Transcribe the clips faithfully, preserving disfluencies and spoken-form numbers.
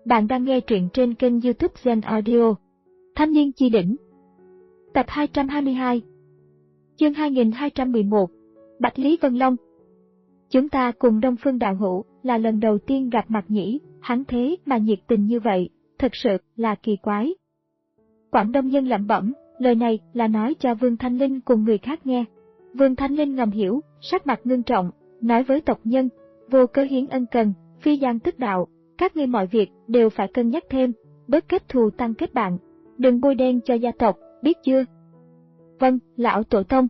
Bạn đang nghe truyện trên kênh YouTube Zen Audio. Thanh niên chi đỉnh. Tập hai trăm hai mươi hai. Chương hai nghìn hai trăm mười một. Bạch Lý Vân Long. Chúng ta cùng Đông Phương đạo hữu là lần đầu tiên gặp mặt nhỉ, hắn thế mà nhiệt tình như vậy, thật sự là kỳ quái. Quảng Đông Nhân lẩm bẩm, lời này là nói cho Vương Thanh Linh cùng người khác nghe. Vương Thanh Linh ngầm hiểu, sắc mặt ngưng trọng, nói với tộc nhân, vô cớ hiến ân cần, phi gian tức đạo. Các ngươi mọi việc đều phải cân nhắc thêm, bớt kết thù tăng kết bạn, đừng bôi đen cho gia tộc, biết chưa? Vâng, lão tổ tông.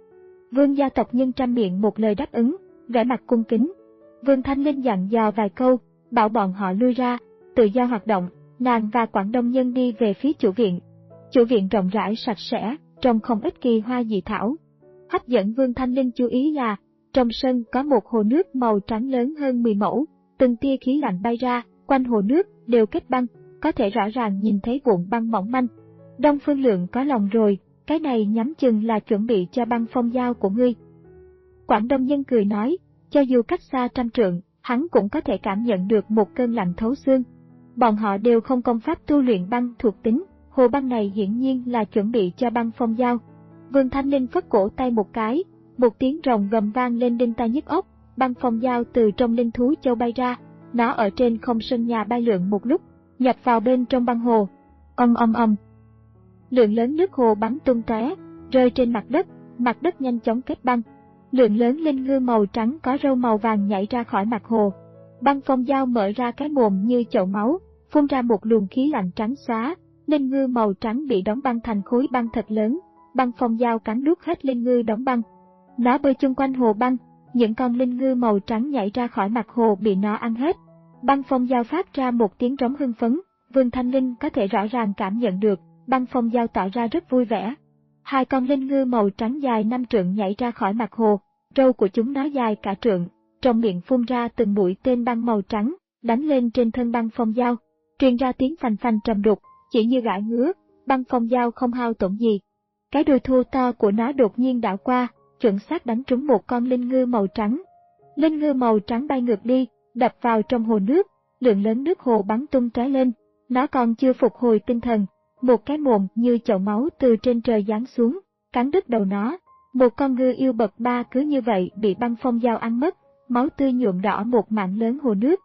Vương gia tộc nhân trăm miệng một lời đáp ứng, vẻ mặt cung kính. Vương Thanh Linh dặn dò vài câu, bảo bọn họ lui ra, tự do hoạt động. Nàng và Quảng Đông Nhân đi về phía chủ viện. Chủ viện rộng rãi sạch sẽ, trông không ít kỳ hoa dị thảo. Hấp dẫn Vương Thanh Linh chú ý là, trong sân có một hồ nước màu trắng lớn hơn mười mẫu. Từng tia khí lạnh bay ra, quanh hồ nước đều kết băng, có thể rõ ràng nhìn thấy vụn băng mỏng manh. Đông Phương Lượng có lòng rồi, cái này nhắm chừng là chuẩn bị cho băng phong giao của ngươi. Quảng Đông Nhân cười nói, cho dù cách xa trăm trượng, hắn cũng có thể cảm nhận được một cơn lạnh thấu xương. Bọn họ đều không công pháp tu luyện băng thuộc tính, hồ băng này hiển nhiên là chuẩn bị cho băng phong giao. Vương Thanh Linh phất cổ tay một cái, một tiếng rồng gầm vang lên đinh tai nhức óc. Băng phong giao từ trong linh thú châu bay ra, nó ở trên không sân nhà bay lượn một lúc, nhập vào bên trong băng hồ. Ầm ầm ầm. Lượng lớn nước hồ bắn tung tóe, rơi trên mặt đất, mặt đất nhanh chóng kết băng. Lượng lớn linh ngư màu trắng có râu màu vàng nhảy ra khỏi mặt hồ. Băng phong giao mở ra cái mồm như chậu máu, phun ra một luồng khí lạnh trắng xóa. Linh ngư màu trắng bị đóng băng thành khối băng thật lớn. Băng phong giao cắn nuốt hết linh ngư đóng băng. Nó bơi chung quanh hồ băng. Những con linh ngư màu trắng nhảy ra khỏi mặt hồ bị nó ăn hết. Băng phong giao phát ra một tiếng rống hưng phấn, Vương Thanh Linh có thể rõ ràng cảm nhận được, băng phong giao tỏ ra rất vui vẻ. Hai con linh ngư màu trắng dài năm trượng nhảy ra khỏi mặt hồ, râu của chúng nó dài cả trượng, trong miệng phun ra từng mũi tên băng màu trắng, đánh lên trên thân băng phong giao, truyền ra tiếng phành phành trầm đục, chỉ như gãi ngứa, băng phong giao không hao tổn gì. Cái đuôi thô to của nó đột nhiên đảo qua, chuẩn xác đánh trúng một con linh ngư màu trắng. Linh ngư màu trắng bay ngược đi, đập vào trong hồ nước, lượng lớn nước hồ bắn tung tóe lên. Nó còn chưa phục hồi tinh thần, một cái mồm như chậu máu từ trên trời giáng xuống, cắn đứt đầu nó. Một con ngư yêu bậc ba cứ như vậy bị băng phong giao ăn mất, máu tươi nhuộm đỏ một mảng lớn hồ nước.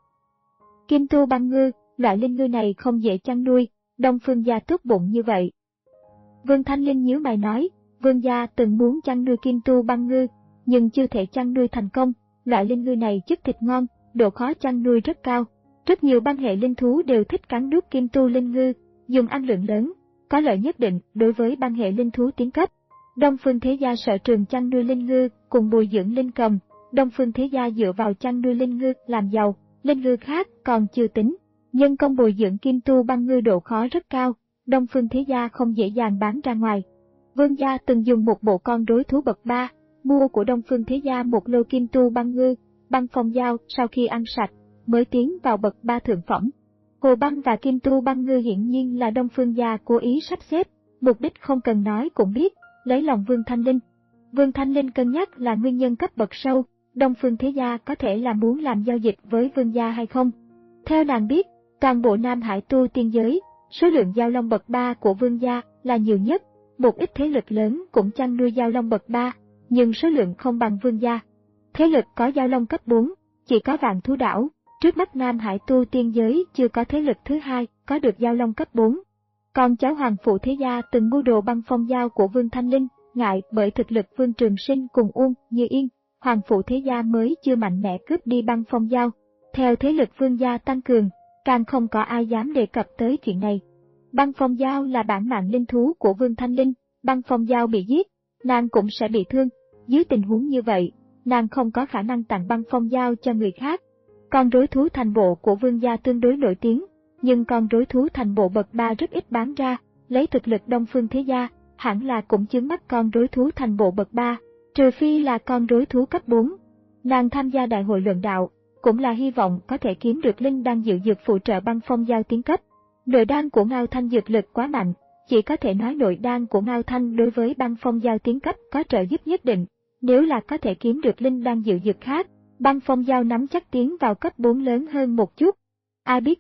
Kim tu băng ngư, loại linh ngư này không dễ chăn nuôi, Đông Phương gia tốt bụng như vậy. Vương Thanh Linh nhíu mày nói. Vương gia từng muốn chăn nuôi kim tu băng ngư, nhưng chưa thể chăn nuôi thành công. Loại linh ngư này chất thịt ngon, độ khó chăn nuôi rất cao. Rất nhiều băng hệ linh thú đều thích cắn nuốt kim tu linh ngư, dùng ăn lượng lớn, có lợi nhất định đối với băng hệ linh thú tiến cấp. Đông Phương Thế Gia sở trường chăn nuôi linh ngư cùng bồi dưỡng linh cầm. Đông Phương Thế Gia dựa vào chăn nuôi linh ngư làm giàu, linh ngư khác còn chưa tính. Nhân công bồi dưỡng kim tu băng ngư độ khó rất cao, Đông Phương Thế Gia không dễ dàng bán ra ngoài. Vương gia từng dùng một bộ con rối thú bậc ba, mua của Đông Phương Thế Gia một lô kim tu băng ngư, băng phong giao sau khi ăn sạch, mới tiến vào bậc ba thượng phẩm. Hồ băng và kim tu băng ngư hiển nhiên là Đông Phương gia cố ý sắp xếp, mục đích không cần nói cũng biết, lấy lòng Vương Thanh Linh. Vương Thanh Linh cân nhắc là nguyên nhân cấp bậc sâu, Đông Phương Thế Gia có thể là muốn làm giao dịch với Vương gia hay không. Theo nàng biết, toàn bộ Nam Hải tu tiên giới, số lượng giao long bậc ba của Vương gia là nhiều nhất. Một ít thế lực lớn cũng chăn nuôi giao long bậc ba, nhưng số lượng không bằng Vương gia. Thế lực có giao long cấp bốn, chỉ có Vạn Thú Đảo, trước mắt Nam Hải tu tiên giới chưa có thế lực thứ hai có được giao long cấp bốn. Còn cháu Hoàng Phụ Thế Gia từng mua đồ băng phong giao của Vương Thanh Linh, ngại bởi thực lực Vương Trường Sinh cùng Uông Như Yên, Hoàng Phụ Thế Gia mới chưa mạnh mẽ cướp đi băng phong giao. Theo thế lực Vương gia tăng cường, càng không có ai dám đề cập tới chuyện này. Băng phong giao là bản mạng linh thú của Vương Thanh Linh, băng phong giao bị giết, nàng cũng sẽ bị thương. Dưới tình huống như vậy, nàng không có khả năng tặng băng phong giao cho người khác. Con rối thú thành bộ của Vương gia tương đối nổi tiếng, nhưng con rối thú thành bộ bậc ba rất ít bán ra, lấy thực lực Đông Phương Thế Gia, hẳn là cũng chướng mắt con rối thú thành bộ bậc ba, trừ phi là con rối thú cấp bốn. Nàng tham gia đại hội luận đạo, cũng là hy vọng có thể kiếm được linh đan diệu dược phụ trợ băng phong giao tiến cấp. Nội đan của Ngao Thanh dược lực quá mạnh, chỉ có thể nói nội đan của Ngao Thanh đối với băng phong giao tiến cấp có trợ giúp nhất định. Nếu là có thể kiếm được linh đan diệu dược khác, băng phong giao nắm chắc tiến vào cấp bốn lớn hơn một chút. Ai biết được,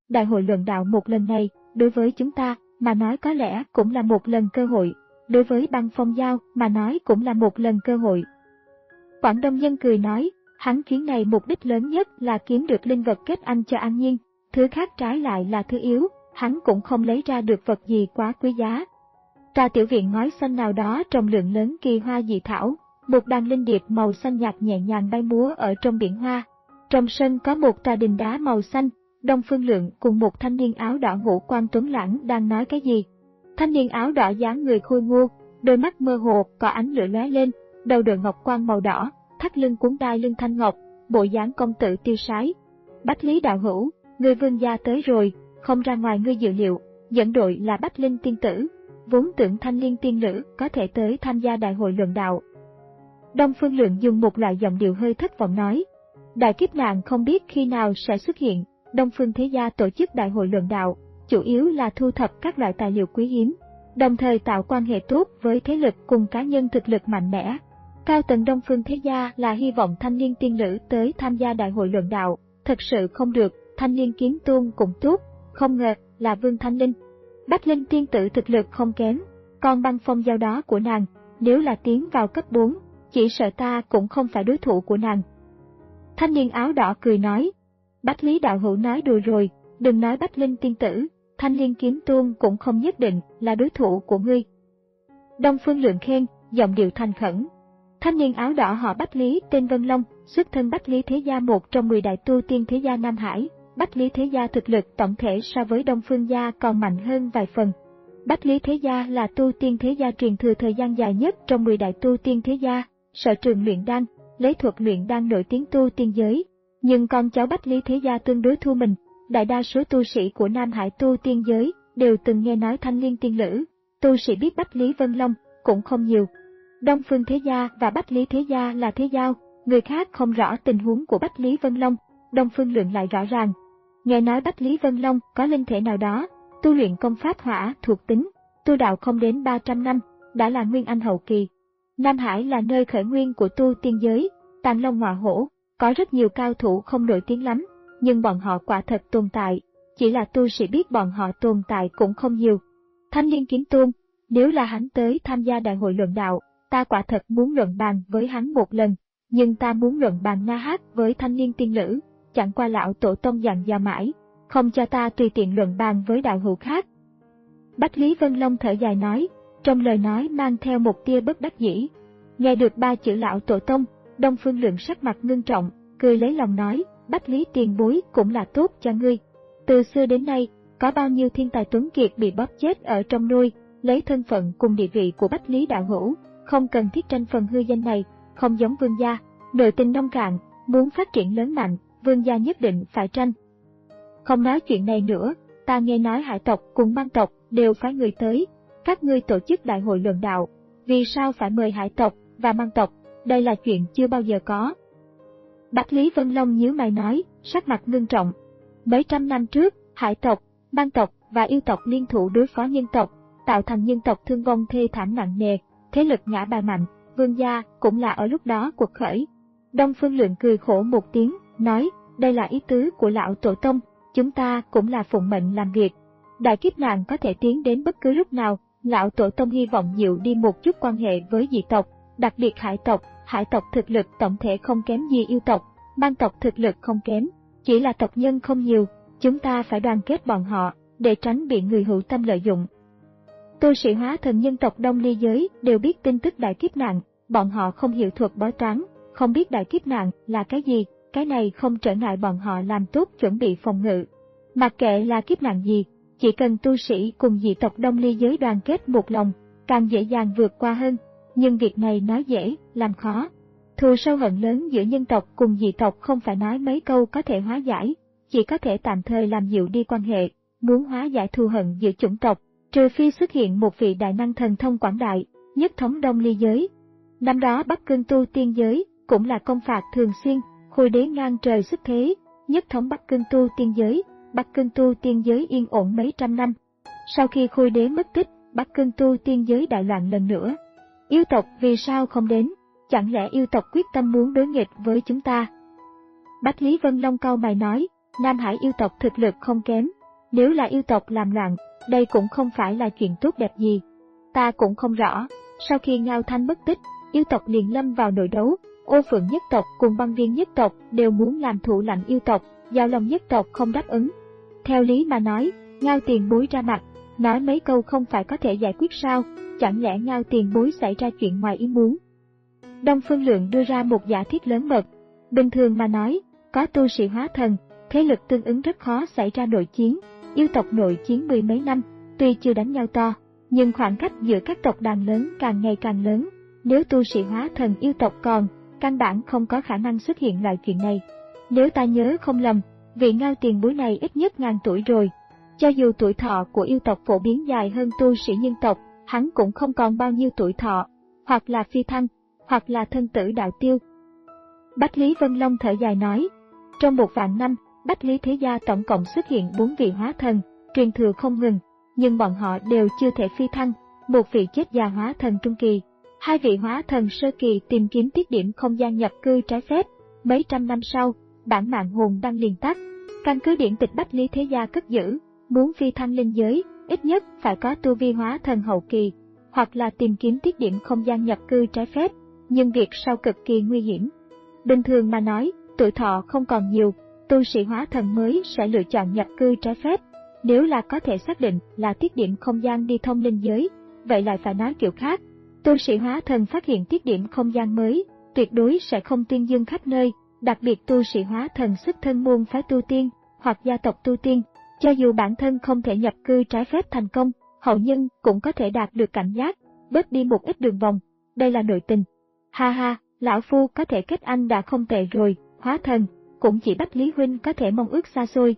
Đại hội luận đạo một lần này, đối với chúng ta, mà nói có lẽ cũng là một lần cơ hội. Đối với Băng Phong Giao, mà nói cũng là một lần cơ hội. Quảng Đông Nhân cười nói, hắn chuyến này mục đích lớn nhất là kiếm được linh vật kết anh cho An Nhiên, thứ khác trái lại là thứ yếu, hắn cũng không lấy ra được vật gì quá quý giá. Trà tiểu viện ngói xanh nào đó trồng lượng lớn kỳ hoa dị thảo, một đàn linh điệp màu xanh nhạt nhẹ nhàng bay múa ở trong biển hoa. Trong sân có một tòa đình đá màu xanh, Đông Phương Lượng cùng một thanh niên áo đỏ ngũ quan tuấn lãng đang nói cái gì. Thanh niên áo đỏ dáng người khôi ngô, đôi mắt mơ hồ có ánh lửa lóe lên, đầu đội ngọc quan màu đỏ, thắt lưng cuốn đai lưng thanh ngọc, bộ dáng công tử tiêu sái. Bách Lý đạo hữu, người vương gia tới rồi, không ra ngoài ngươi dự liệu, dẫn đội là Bách Linh tiên tử, vốn tưởng Thanh Liên tiên nữ có thể tới tham gia đại hội luận đạo. Đông Phương Lượng dùng một loại giọng điệu hơi thất vọng nói, đại kiếp nạn không biết khi nào sẽ xuất hiện. Đông Phương thế gia tổ chức đại hội luận đạo, chủ yếu là thu thập các loại tài liệu quý hiếm, đồng thời tạo quan hệ tốt với thế lực cùng cá nhân thực lực mạnh mẽ. Cao tầng Đông Phương thế gia là hy vọng Thanh Liên tiên nữ tới tham gia đại hội luận đạo, thật sự không được, Thanh Liên kiếm tôn cũng tốt, không ngờ là Vương Thanh Linh. Bách Linh tiên tử thực lực không kém, còn Băng Phong Giao đó của nàng, nếu là tiến vào cấp bốn, chỉ sợ ta cũng không phải đối thủ của nàng. Thanh niên áo đỏ cười nói, Bách Lý đạo hữu nói đùa rồi, đừng nói Bách Linh tiên tử, Thanh Liên kiếm tôn cũng không nhất định là đối thủ của ngươi. Đông Phương Lượng khen, giọng điệu thành khẩn. Thanh niên áo đỏ họ Bách Lý tên Vân Long, xuất thân Bách Lý thế gia một trong mười đại tu tiên thế gia Nam Hải. Bách Lý thế gia thực lực tổng thể so với Đông Phương gia còn mạnh hơn vài phần. Bách Lý thế gia là tu tiên thế gia truyền thừa thời gian dài nhất trong mười đại tu tiên thế gia, sở trường luyện đan, lấy thuật luyện đan nổi tiếng tu tiên giới. Nhưng con cháu Bách Lý thế gia tương đối thu mình, đại đa số tu sĩ của Nam Hải tu tiên giới đều từng nghe nói Thanh Liên tiên nữ, tu sĩ biết Bách Lý Vân Long cũng không nhiều. Đông Phương thế gia và Bách Lý thế gia là thế giao, người khác không rõ tình huống của Bách Lý Vân Long, Đông Phương Lượng lại rõ ràng. Nghe nói Bách Lý Vân Long có linh thể nào đó, tu luyện công pháp hỏa thuộc tính, tu đạo không đến ba trăm năm, đã là nguyên anh hậu kỳ. Nam Hải là nơi khởi nguyên của tu tiên giới, Tàng Long Ngọa Hổ, có rất nhiều cao thủ không nổi tiếng lắm, nhưng bọn họ quả thật tồn tại, chỉ là tu sĩ biết bọn họ tồn tại cũng không nhiều. Thanh Liên kiếm tôn, nếu là hắn tới tham gia đại hội luận đạo, ta quả thật muốn luận bàn với hắn một lần, nhưng ta muốn luận bàn na hát với Thanh Liên tiên nữ, chẳng qua lão tổ tông dặn dò mãi, không cho ta tùy tiện luận bàn với đạo hữu khác. Bách Lý Vân Long thở dài nói, trong lời nói mang theo một tia bất đắc dĩ. Nghe được ba chữ lão tổ tông, Đông Phương Lượng sắc mặt ngưng trọng, cười lấy lòng nói, Bách Lý tiền bối cũng là tốt cho ngươi. Từ xưa đến nay, có bao nhiêu thiên tài tuấn kiệt bị bóp chết ở trong nuôi, lấy thân phận cùng địa vị của Bách Lý đạo hữu, không cần thiết tranh phần hư danh này, không giống Vương gia, nội tình nông cạn, muốn phát triển lớn mạnh, Vương gia nhất định phải tranh. Không nói chuyện này nữa, ta nghe nói Hải tộc cùng Băng tộc đều phái người tới, các ngươi tổ chức đại hội luận đạo, vì sao phải mời Hải tộc và Băng tộc, đây là chuyện chưa bao giờ có. Bách Lý Vân Long nhíu mày nói, sắc mặt ngưng trọng. Mấy trăm năm trước, Hải tộc, Băng tộc và yêu tộc liên thủ đối phó nhân tộc, tạo thành nhân tộc thương vong thê thảm nặng nề, thế lực ngã bài mạnh, Vương gia cũng là ở lúc đó cuộc khởi. Đông Phương Lượng cười khổ một tiếng, nói, đây là ý tứ của lão tổ tông, chúng ta cũng là phụng mệnh làm việc. Đại kiếp nạn có thể tiến đến bất cứ lúc nào, lão tổ tông hy vọng dịu đi một chút quan hệ với dị tộc, đặc biệt Hải tộc. Hải tộc thực lực tổng thể không kém gì yêu tộc, Băng tộc thực lực không kém, chỉ là tộc nhân không nhiều, chúng ta phải đoàn kết bọn họ, để tránh bị người hữu tâm lợi dụng. Tu sĩ hóa thần nhân tộc Đông Ly giới đều biết tin tức đại kiếp nạn, bọn họ không hiểu thuật bói toán, không biết đại kiếp nạn là cái gì, cái này không trở ngại bọn họ làm tốt chuẩn bị phòng ngự. Mặc kệ là kiếp nạn gì, chỉ cần tu sĩ cùng dị tộc Đông Ly giới đoàn kết một lòng, càng dễ dàng vượt qua hơn. Nhưng việc này nói dễ, làm khó. Thù sâu hận lớn giữa nhân tộc cùng dị tộc không phải nói mấy câu có thể hóa giải, chỉ có thể tạm thời làm dịu đi quan hệ. Muốn hóa giải thù hận giữa chủng tộc, trừ phi xuất hiện một vị đại năng thần thông quảng đại, nhất thống Đông Ly giới. Năm đó Bắc Cương tu tiên giới cũng là công phạt thường xuyên, Khôi đế ngang trời xuất thế, nhất thống Bắc Cương tu tiên giới, Bắc Cương tu tiên giới yên ổn mấy trăm năm. Sau khi Khôi đế mất tích, Bắc Cương tu tiên giới đại loạn lần nữa. Yêu tộc vì sao không đến? Chẳng lẽ yêu tộc quyết tâm muốn đối nghịch với chúng ta? Bách Lý Vân Long cau mày nói, Nam Hải yêu tộc thực lực không kém, Nếu là yêu tộc làm loạn, đây cũng không phải là chuyện tốt đẹp gì. Ta cũng không rõ, sau khi Ngao Thanh mất tích, yêu tộc liền lâm vào nội đấu, Ô Phượng nhất tộc cùng Băng Viên nhất tộc đều muốn làm thủ lãnh yêu tộc, Giao Long nhất tộc không đáp ứng. Theo lý mà nói, Ngao tiền bối ra mặt, nói mấy câu không phải có thể giải quyết sao, chẳng lẽ Ngao tiền bối xảy ra chuyện ngoài ý muốn. Đông Phương Lượng đưa ra một giả thiết lớn mật. Bình thường mà nói, có tu sĩ hóa thần, thế lực tương ứng rất khó xảy ra nội chiến. Yêu tộc nội chiến mười mấy năm, tuy chưa đánh nhau to, nhưng khoảng cách giữa các tộc đàn lớn càng ngày càng lớn. Nếu tu sĩ hóa thần yêu tộc còn, căn bản không có khả năng xuất hiện loại chuyện này. Nếu ta nhớ không lầm, vị Ngao tiền bối này ít nhất ngàn tuổi rồi. Cho dù tuổi thọ của yêu tộc phổ biến dài hơn tu sĩ nhân tộc, hắn cũng không còn bao nhiêu tuổi thọ, hoặc là phi thăng, hoặc là thân tử đạo tiêu. Bách Lý Vân Long thở dài nói, trong một vạn năm, Bách Lý Thế Gia tổng cộng xuất hiện bốn vị hóa thần, truyền thừa không ngừng, nhưng bọn họ đều chưa thể phi thăng, một vị chết già hóa thần trung kỳ, hai vị hóa thần sơ kỳ tìm kiếm tiết điểm không gian nhập cư trái phép, mấy trăm năm sau, bản mạng hồn đăng liền tắt. Căn cứ điển tịch Bách Lý Thế Gia cất giữ, muốn phi thăng linh giới, ít nhất phải có tu vi hóa thần hậu kỳ, hoặc là tìm kiếm tiết điểm không gian nhập cư trái phép, nhưng việc sau cực kỳ nguy hiểm. Bình thường mà nói, tuổi thọ không còn nhiều, tu sĩ hóa thần mới sẽ lựa chọn nhập cư trái phép. Nếu là có thể xác định là tiết điểm không gian đi thông linh giới, vậy lại phải nói kiểu khác. Tu sĩ hóa thần phát hiện tiết điểm không gian mới, tuyệt đối sẽ không tuyên dương khắp nơi, đặc biệt tu sĩ hóa thần xuất thân môn phái tu tiên, hoặc gia tộc tu tiên. Cho dù bản thân không thể nhập cư trái phép thành công, hậu nhân cũng có thể đạt được cảnh giác, bớt đi một ít đường vòng. Đây là nội tình. Ha ha, lão phu có thể kết anh đã không tệ rồi, hóa thần, cũng chỉ Bách Lý huynh có thể mong ước xa xôi.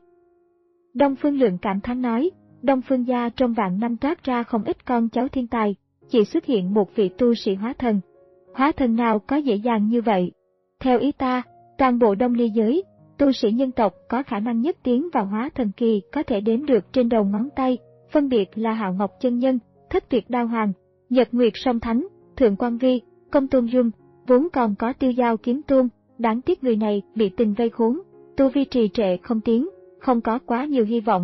Đông Phương Lượng cảm thán nói, Đông Phương gia trong vạn năm toát ra không ít con cháu thiên tài, chỉ xuất hiện một vị tu sĩ hóa thần. Hóa thần nào có dễ dàng như vậy? Theo ý ta, toàn bộ Đông Ly giới, tu sĩ nhân tộc có khả năng nhất tiến vào hóa thần kỳ có thể đếm được trên đầu ngón tay, phân biệt là Hạo Ngọc Chân Nhân, Thất Tuyệt Đao Hoàng, Nhật Nguyệt Song Thánh, Thượng Quan Vi, Công Tôn Dung, vốn còn có Tiêu Giao Kiếm Tôn, đáng tiếc người này bị tình vây khốn, tu vi trì trệ không tiến, không có quá nhiều hy vọng.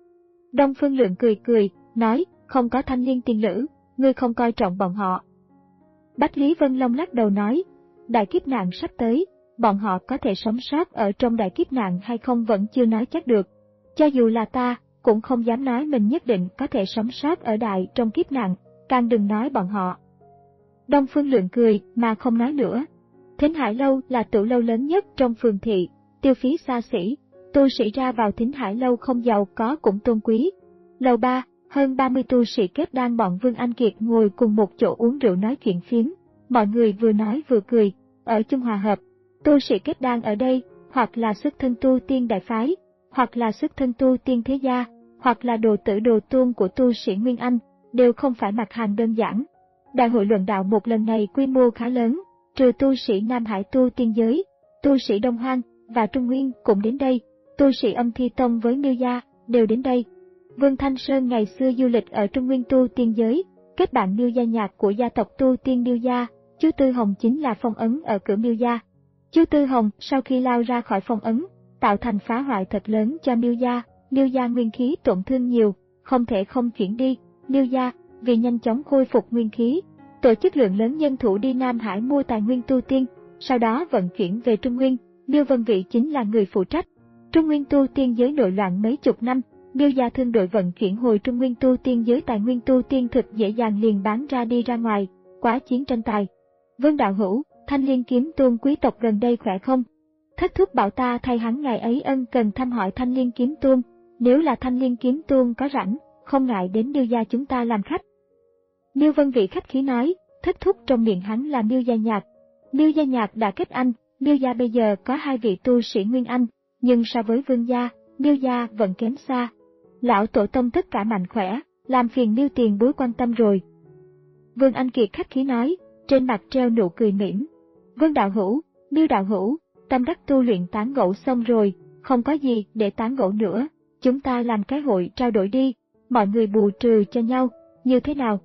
Đông Phương Lượng cười cười, nói, không có Thanh Liên tiên nữ, ngươi không coi trọng bọn họ. Bách Lý Vân Long lắc đầu nói, đại kiếp nạn sắp tới, bọn họ có thể sống sót ở trong đại kiếp nạn hay không vẫn chưa nói chắc được. Cho dù là ta, cũng không dám nói mình nhất định có thể sống sót ở đại trong kiếp nạn, càng đừng nói bọn họ. Đông Phương Lượng cười mà không nói nữa. Thính Hải Lâu là tửu lâu lớn nhất trong phường thị, tiêu phí xa xỉ, tu sĩ ra vào Thính Hải Lâu không giàu có cũng tôn quý. Lầu ba, hơn ba mươi tu sĩ kết đan bọn Vương Anh Kiệt ngồi cùng một chỗ uống rượu nói chuyện phiếm, mọi người vừa nói vừa cười, ở chung hòa hợp. Tu sĩ kết đan ở đây, hoặc là xuất thân tu tiên đại phái, hoặc là xuất thân tu tiên thế gia, hoặc là đồ tử đồ tôn của tu sĩ Nguyên Anh, đều không phải mặt hàng đơn giản. Đại hội luận đạo một lần này quy mô khá lớn, trừ tu sĩ Nam Hải tu tiên giới, tu sĩ Đông Hoang và Trung Nguyên cũng đến đây, tu sĩ Âm Thi Tông với Miêu Gia đều đến đây. Vương Thanh Sơn ngày xưa du lịch ở Trung Nguyên tu tiên giới, kết bạn Miêu Gia nhạc của gia tộc tu tiên Miêu Gia, chú Tư Hồng chính là phong ấn ở cửa Miêu Gia. Chú Tư Hồng sau khi lao ra khỏi phong ấn, tạo thành phá hoại thật lớn cho Miêu Gia, Miêu Gia nguyên khí tổn thương nhiều, không thể không chuyển đi. Miêu Gia vì nhanh chóng khôi phục nguyên khí, tổ chức lượng lớn nhân thủ đi Nam Hải mua tài nguyên tu tiên, sau đó vận chuyển về Trung Nguyên. Miêu Vân Vị chính là người phụ trách. Trung Nguyên tu tiên giới nội loạn mấy chục năm, Miêu Gia thương đội vận chuyển hồi Trung Nguyên tu tiên giới tài nguyên tu tiên thực dễ dàng liền bán ra đi ra ngoài, quá chiến tranh tài. Vương đạo hữu, Thanh Liên Kiếm Tôn quý tộc gần đây khỏe không? Thất thúc bảo ta thay hắn ngày ấy ân cần thăm hỏi Thanh Liên Kiếm Tôn, nếu là Thanh Liên Kiếm Tôn có rảnh, không ngại đến Miêu Gia chúng ta làm khách. Miêu Vân Vị khách khí nói, thất thúc trong miệng hắn là Miêu Gia Nhạc. Miêu Gia Nhạc đã kết anh, Miêu Gia bây giờ có hai vị tu sĩ Nguyên Anh, nhưng so với Vương Gia, Miêu Gia vẫn kém xa. Lão tổ tông tất cả mạnh khỏe, làm phiền Miêu tiền bối quan tâm rồi. Vương Anh Kiệt khách khí nói, trên mặt treo nụ cười mỉm. Vương đạo hữu, Miêu đạo hữu, tâm đắc tu luyện tán gẫu xong rồi, không có gì để tán gẫu nữa, chúng ta làm cái hội trao đổi đi, mọi người bù trừ cho nhau, như thế nào?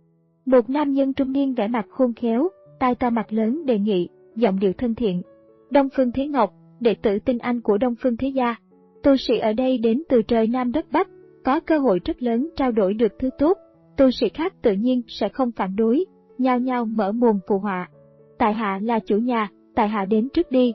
Một nam nhân trung niên vẻ mặt khôn khéo, tai to mặt lớn đề nghị, giọng điệu thân thiện. Đông Phương Thế Ngọc, đệ tử tinh anh của Đông Phương Thế Gia. Tu sĩ ở đây đến từ trời Nam đất Bắc, có cơ hội rất lớn trao đổi được thứ tốt. Tu sĩ khác tự nhiên sẽ không phản đối, nhao nhao mở mồm phụ họa. Tại hạ là chủ nhà, tại hạ đến trước đi.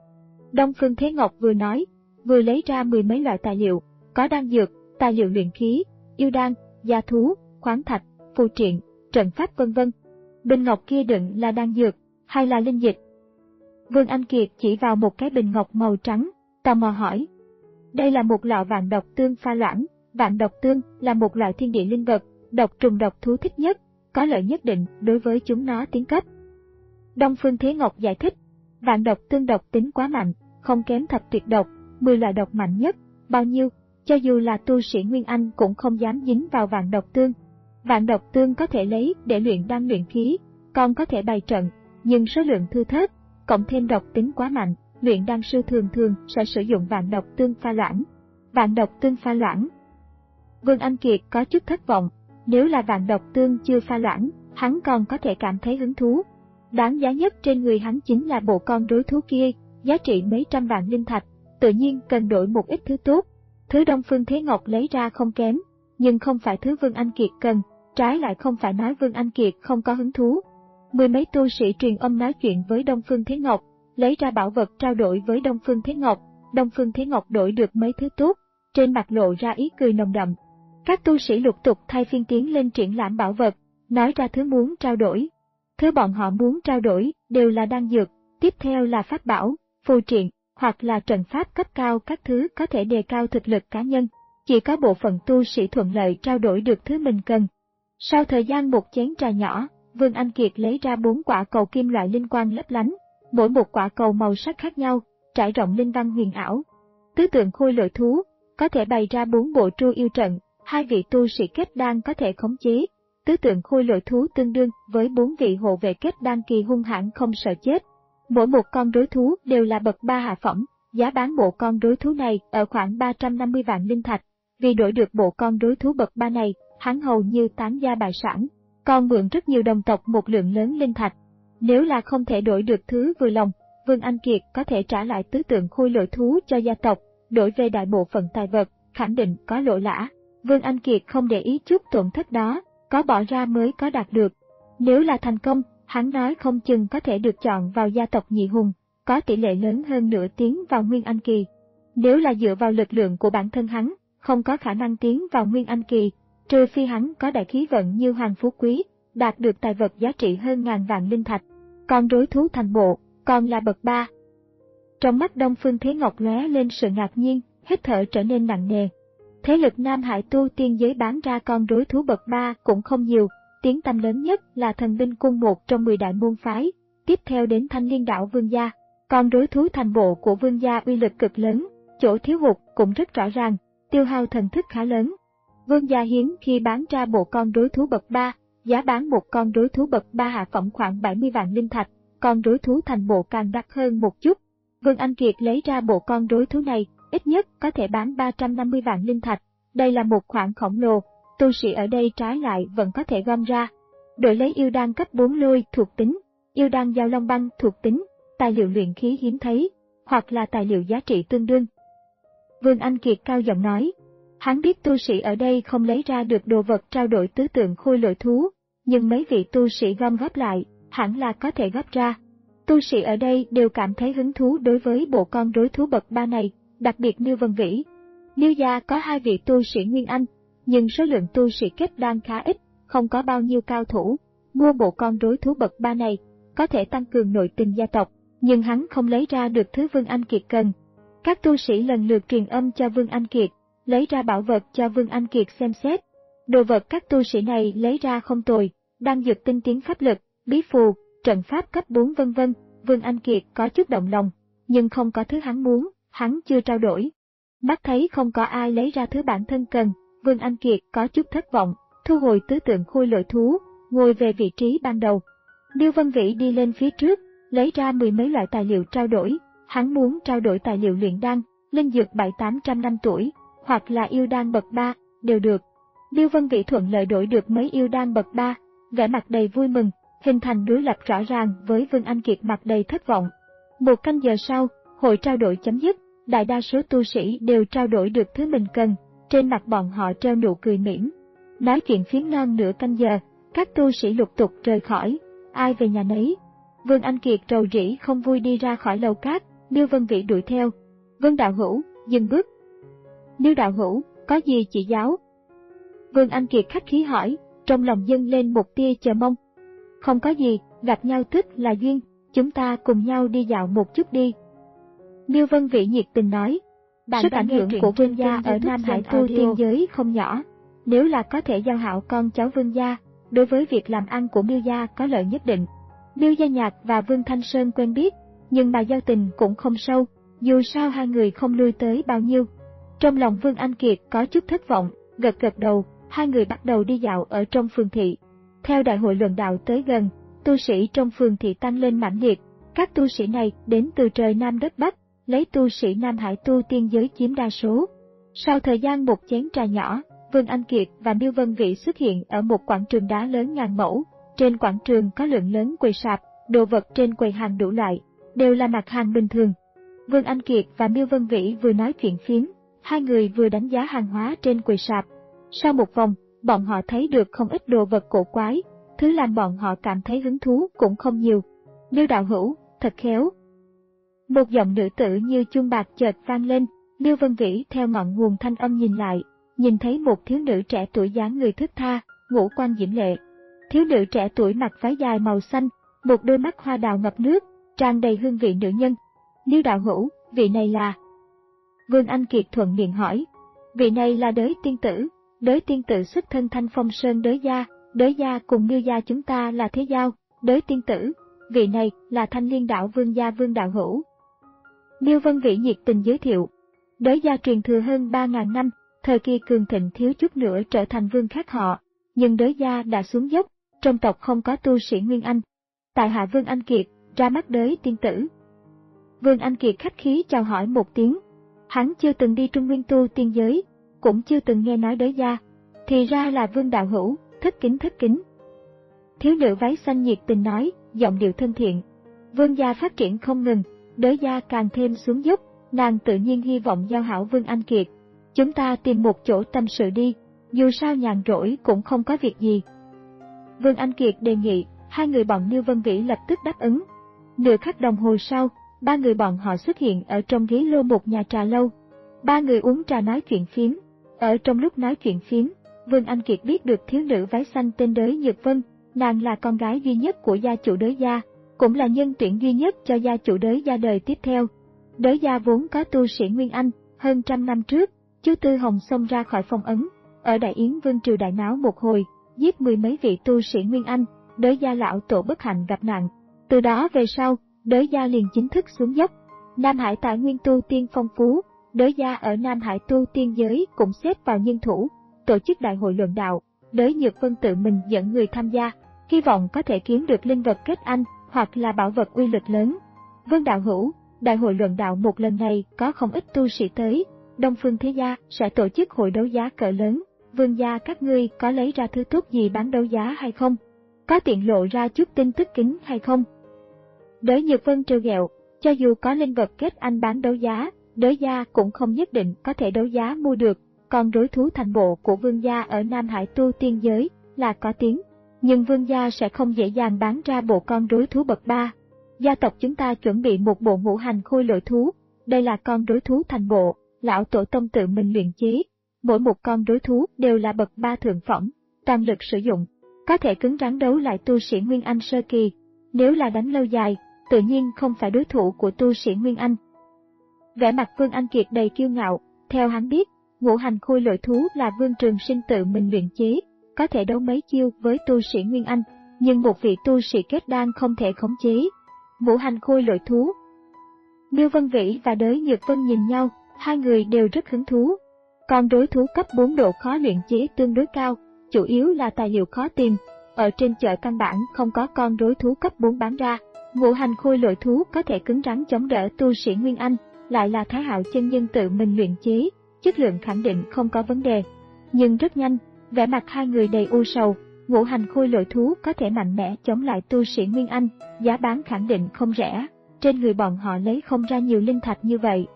Đông Phương Thế Ngọc vừa nói, vừa lấy ra mười mấy loại tài liệu, có đan dược, tài liệu luyện khí, yêu đan, gia thú, khoáng thạch, phù triện, trận pháp vân vân. Bình ngọc kia đựng là đan dược, hay là linh dịch? Vương Anh Kiệt chỉ vào một cái bình ngọc màu trắng, tò mò hỏi. Đây là một lọ vạn độc tương pha loãng. Vạn độc tương là một loại thiên địa linh vật, độc trùng độc thú thích nhất, có lợi nhất định đối với chúng nó tiến cấp. Đông Phương Thế Ngọc giải thích, vạn độc tương độc tính quá mạnh, không kém thập tuyệt độc, mười loại độc mạnh nhất, bao nhiêu, cho dù là tu sĩ Nguyên Anh cũng không dám dính vào vạn độc tương. Vạn độc tương có thể lấy để luyện đan luyện khí, còn có thể bày trận, nhưng số lượng thưa thớt, cộng thêm độc tính quá mạnh, luyện đan sư thường thường sẽ sử dụng vạn độc tương pha loãng. Vạn độc tương pha loãng. Vương Anh Kiệt có chút thất vọng, nếu là vạn độc tương chưa pha loãng, hắn còn có thể cảm thấy hứng thú. Đáng giá nhất trên người hắn chính là bộ con rối thú kia, giá trị mấy trăm vạn linh thạch, tự nhiên cần đổi một ít thứ tốt. Thứ Đông Phương Thế Ngọc lấy ra không kém, nhưng không phải thứ Vương Anh Kiệt cần, trái lại không phải nói Vương Anh Kiệt không có hứng thú. Mười mấy tu sĩ truyền âm nói chuyện với Đông Phương Thế Ngọc, lấy ra bảo vật trao đổi với Đông Phương Thế Ngọc, Đông Phương Thế Ngọc đổi được mấy thứ tốt, trên mặt lộ ra ý cười nồng đậm. Các tu sĩ lục tục thay phiên tiến lên triển lãm bảo vật, nói ra thứ muốn trao đổi. Thứ bọn họ muốn trao đổi đều là đan dược, tiếp theo là pháp bảo, phù triện, hoặc là trận pháp cấp cao, các thứ có thể đề cao thực lực cá nhân. Chỉ có bộ phận tu sĩ thuận lợi trao đổi được thứ mình cần. Sau thời gian một chén trà nhỏ, Vương Anh Kiệt lấy ra bốn quả cầu kim loại linh quang lấp lánh, mỗi một quả cầu màu sắc khác nhau, trải rộng linh văn huyền ảo. Tứ tượng khôi lỗi thú, có thể bày ra bốn bộ tru yêu trận, hai vị tu sĩ kết đan có thể khống chế. Tứ tượng khôi lỗi thú tương đương với bốn vị hộ vệ kết đan kỳ hung hãn không sợ chết. Mỗi một con rối thú đều là bậc ba hạ phẩm, giá bán bộ con rối thú này ở khoảng ba trăm năm mươi vạn linh thạch. Vì đổi được bộ con rối thú bậc ba này, hắn hầu như tán gia bại sản, còn mượn rất nhiều đồng tộc một lượng lớn linh thạch. Nếu là không thể đổi được thứ vừa lòng, Vương Anh Kiệt có thể trả lại tứ tượng khôi lỗi thú cho gia tộc, đổi về đại bộ phận tài vật, khẳng định có lỗ lã. Vương Anh Kiệt không để ý chút tổn thất đó, có bỏ ra mới có đạt được. Nếu là thành công, hắn nói không chừng có thể được chọn vào gia tộc nhị hùng, có tỷ lệ lớn hơn nửa tiến vào Nguyên Anh kỳ. Nếu là dựa vào lực lượng của bản thân hắn, không có khả năng tiến vào Nguyên Anh kỳ, trừ phi hắn có đại khí vận như Hoàng Phú Quý, đạt được tài vật giá trị hơn ngàn vạn linh thạch. Con rối thú thành bộ, còn là bậc ba. Trong mắt Đông Phương Thế Ngọc lóe lên sự ngạc nhiên, hít thở trở nên nặng nề. Thế lực Nam Hải tu tiên giới bán ra con rối thú bậc ba cũng không nhiều, tiếng tăm lớn nhất là Thần Binh Cung một trong mười đại môn phái, tiếp theo đến Thanh Liên Đảo Vương gia. Con rối thú thành bộ của Vương gia uy lực cực lớn, chỗ thiếu hụt cũng rất rõ ràng, tiêu hao thần thức khá lớn. Vương gia hiếm khi bán ra bộ con rối thú bậc ba, giá bán một con rối thú bậc ba hạ phẩm khoảng bảy mươi vạn linh thạch, con rối thú thành bộ càng đắt hơn một chút. Vương Anh Kiệt lấy ra bộ con rối thú này, ít nhất có thể bán ba trăm năm mươi vạn linh thạch, đây là một khoản khổng lồ, tu sĩ ở đây trái lại vẫn có thể gom ra. Đổi lấy yêu đan cấp bốn lôi thuộc tính, yêu đan giao long băng thuộc tính, tài liệu luyện khí hiếm thấy, hoặc là tài liệu giá trị tương đương. Vương Anh Kiệt cao giọng nói, hắn biết tu sĩ ở đây không lấy ra được đồ vật trao đổi tứ tượng khôi lỗi thú, nhưng mấy vị tu sĩ gom góp lại, hẳn là có thể góp ra. Tu sĩ ở đây đều cảm thấy hứng thú đối với bộ con rối thú bậc ba này, đặc biệt Niêu Vân Vĩ. Niêu gia có hai vị tu sĩ Nguyên Anh, nhưng số lượng tu sĩ kết đan khá ít, không có bao nhiêu cao thủ. Mua bộ con rối thú bậc ba này, có thể tăng cường nội tình gia tộc, nhưng hắn không lấy ra được thứ Vương Anh Kiệt cần. Các tu sĩ lần lượt truyền âm cho Vương Anh Kiệt, lấy ra bảo vật cho Vương Anh Kiệt xem xét. Đồ vật các tu sĩ này lấy ra không tồi, đang dược tinh tiến pháp lực, bí phù, trận pháp cấp bốn vân vân. Vương Anh Kiệt có chút động lòng, nhưng không có thứ hắn muốn, hắn chưa trao đổi. Mắt thấy không có ai lấy ra thứ bản thân cần, Vương Anh Kiệt có chút thất vọng, thu hồi tứ tượng khôi lỗi thú, ngồi về vị trí ban đầu. Niêu Vân Vĩ đi lên phía trước, lấy ra mười mấy loại tài liệu trao đổi, hắn muốn trao đổi tài liệu luyện đan, linh dược bảy tám trăm năm tuổi, hoặc là yêu đan bậc ba, đều được. Niêu Vân Vĩ thuận lợi đổi được mấy yêu đan bậc ba, vẻ mặt đầy vui mừng, hình thành đối lập rõ ràng với Vương Anh Kiệt mặt đầy thất vọng. Một canh giờ sau, hội trao đổi chấm dứt, đại đa số tu sĩ đều trao đổi được thứ mình cần, trên mặt bọn họ treo nụ cười mỉm. Nói chuyện phiếm non nửa canh giờ, các tu sĩ lục tục rời khỏi, ai về nhà nấy. Vương Anh Kiệt rầu rĩ không vui đi ra khỏi lầu cát, Niêu Vân Vĩ đuổi theo. Vương đạo hữu, dừng bước. Niêu đạo hữu, có gì chỉ giáo? Vương Anh Kiệt khách khí hỏi, trong lòng dâng lên một tia chờ mong. Không có gì, gặp nhau tức là duyên, chúng ta cùng nhau đi dạo một chút đi. Niêu Vân Vĩ nhiệt tình nói, sức ảnh hưởng của Vương gia ở Nam Hải tu tiên giới không nhỏ. Nếu là có thể giao hảo con cháu Vương gia, đối với việc làm ăn của Miêu gia có lợi nhất định. Miêu Gia Nhạc và Vương Thanh Sơn quen biết, nhưng mà giao tình cũng không sâu, dù sao hai người không lui tới bao nhiêu. Trong lòng Vương Anh Kiệt có chút thất vọng, gật gật đầu, hai người bắt đầu đi dạo ở trong phường thị. Theo đại hội luận đạo tới gần, tu sĩ trong phường thị tăng lên mãnh liệt, các tu sĩ này đến từ trời Nam đất Bắc, lấy tu sĩ Nam Hải tu tiên giới chiếm đa số. Sau thời gian một chén trà nhỏ, Vương Anh Kiệt và Niêu Vân Vĩ xuất hiện ở một quảng trường đá lớn ngàn mẫu. Trên quảng trường có lượng lớn quầy sạp, đồ vật trên quầy hàng đủ loại, đều là mặt hàng bình thường. Vương Anh Kiệt và Niêu Vân Vĩ vừa nói chuyện phiếm, hai người vừa đánh giá hàng hóa trên quầy sạp. Sau một vòng, bọn họ thấy được không ít đồ vật cổ quái, thứ làm bọn họ cảm thấy hứng thú cũng không nhiều. Niêu đạo hữu, thật khéo. Một giọng nữ tử như chuông bạc chợt vang lên, Niêu Vân Vĩ theo ngọn nguồn thanh âm nhìn lại, nhìn thấy một thiếu nữ trẻ tuổi dáng người thướt tha, ngũ quan diễm lệ. Thiếu nữ trẻ tuổi mặc váy dài màu xanh, một đôi mắt hoa đào ngập nước, tràn đầy hương vị nữ nhân. Niêu đạo hữu, vị này là... Vương Anh Kiệt thuận miệng hỏi. Vị này là Đới tiên tử, Đới tiên tử xuất thân Thanh Phong Sơn Đới gia, Đới gia cùng Niêu gia chúng ta là thế giao. Đới tiên tử, vị này là Thanh Liên đạo Vương gia Vương đạo hữu. Niêu Vân Vĩ nhiệt tình giới thiệu. Đới gia truyền thừa hơn ba ngàn năm, thời kỳ cường thịnh thiếu chút nữa trở thành vương khác họ, nhưng Đới gia đã xuống dốc, trong tộc không có tu sĩ Nguyên Anh. Tại hạ Vương Anh Kiệt, ra mắt Đới tiên tử. Vương Anh Kiệt khách khí chào hỏi một tiếng. Hắn chưa từng đi Trung Nguyên tu tiên giới, cũng chưa từng nghe nói Đới gia. Thì ra là Vương đạo hữu, thất kính thất kính. Thiếu nữ váy xanh nhiệt tình nói, giọng điệu thân thiện. Vương gia phát triển không ngừng, Đới gia càng thêm xuống dốc, nàng tự nhiên hy vọng giao hảo Vương Anh Kiệt. Chúng ta tìm một chỗ tâm sự đi, dù sao nhàn rỗi cũng không có việc gì. Vương Anh Kiệt đề nghị, hai người bọn Niêu Vân Vĩ lập tức đáp ứng. Nửa khắc đồng hồ sau, ba người bọn họ xuất hiện ở trong ghế lô một nhà trà lâu. Ba người uống trà nói chuyện phiếm. Ở trong lúc nói chuyện phiếm, Vương Anh Kiệt biết được thiếu nữ váy xanh tên Đới Nhược Vân, nàng là con gái duy nhất của gia chủ Đới gia, cũng là nhân tuyển duy nhất cho gia chủ Đới gia đời tiếp theo. Đới gia vốn có tu sĩ Nguyên Anh, hơn trăm năm trước, Chu Tư Hồng xông ra khỏi phong ấn, ở Đại Yến Vương triều đại náo một hồi, giết mười mấy vị tu sĩ Nguyên Anh, Đới gia lão tổ bất hạnh gặp nạn. Từ đó về sau, Đới gia liền chính thức xuống dốc. Nam Hải tài nguyên tu tiên phong phú, Đới gia ở Nam Hải tu tiên giới cũng xếp vào nhân thủ, tổ chức đại hội luận đạo. Đới Nhược Vân tự mình dẫn người tham gia, hy vọng có thể kiếm được linh vật kết anh hoặc là bảo vật uy lực lớn. Vương đạo hữu, đại hội luận đạo một lần này có không ít tu sĩ tới, Đông Phương Thế gia sẽ tổ chức hội đấu giá cỡ lớn. Vương gia các ngươi có lấy ra thứ tốt gì bán đấu giá hay không? Có tiện lộ ra chút tin tức kín hay không? Đới Nhược Vân trêu ghẹo, cho dù có linh vật kết anh bán đấu giá, Đới gia cũng không nhất định có thể đấu giá mua được. Còn đối thú thành bộ của Vương gia ở Nam Hải tu tiên giới là có tiếng, nhưng Vương gia sẽ không dễ dàng bán ra bộ con đối thú bậc ba. Gia tộc chúng ta chuẩn bị một bộ ngũ hành khôi lỗi thú, đây là con đối thú thành bộ, lão tổ tông tự mình luyện chế. Mỗi một con đối thú đều là bậc ba thượng phẩm, toàn lực sử dụng, có thể cứng rắn đấu lại tu sĩ Nguyên Anh sơ kỳ. Nếu là đánh lâu dài, tự nhiên không phải đối thủ của tu sĩ Nguyên Anh. Vẻ mặt Vương Anh Kiệt đầy kiêu ngạo, theo hắn biết, ngũ hành khôi lỗi thú là Vương Trường Sinh tự mình luyện chế, có thể đấu mấy chiêu với tu sĩ Nguyên Anh, nhưng một vị tu sĩ kết đan không thể khống chế. Ngũ hành khôi lỗi thú. Niêu Vân Vĩ và Đới Nhược Vân nhìn nhau, hai người đều rất hứng thú. Con đối thú cấp bốn độ khó luyện chế tương đối cao, chủ yếu là tài liệu khó tìm, ở trên chợ căn bản không có con đối thú cấp bốn bán ra. Ngũ hành khôi lỗi thú có thể cứng rắn chống đỡ tu sĩ Nguyên Anh, lại là Thái Hạo chân nhân tự mình luyện chế, chất lượng khẳng định không có vấn đề. Nhưng rất nhanh, vẻ mặt hai người đầy u sầu, ngũ hành khôi lỗi thú có thể mạnh mẽ chống lại tu sĩ Nguyên Anh, giá bán khẳng định không rẻ, trên người bọn họ lấy không ra nhiều linh thạch như vậy.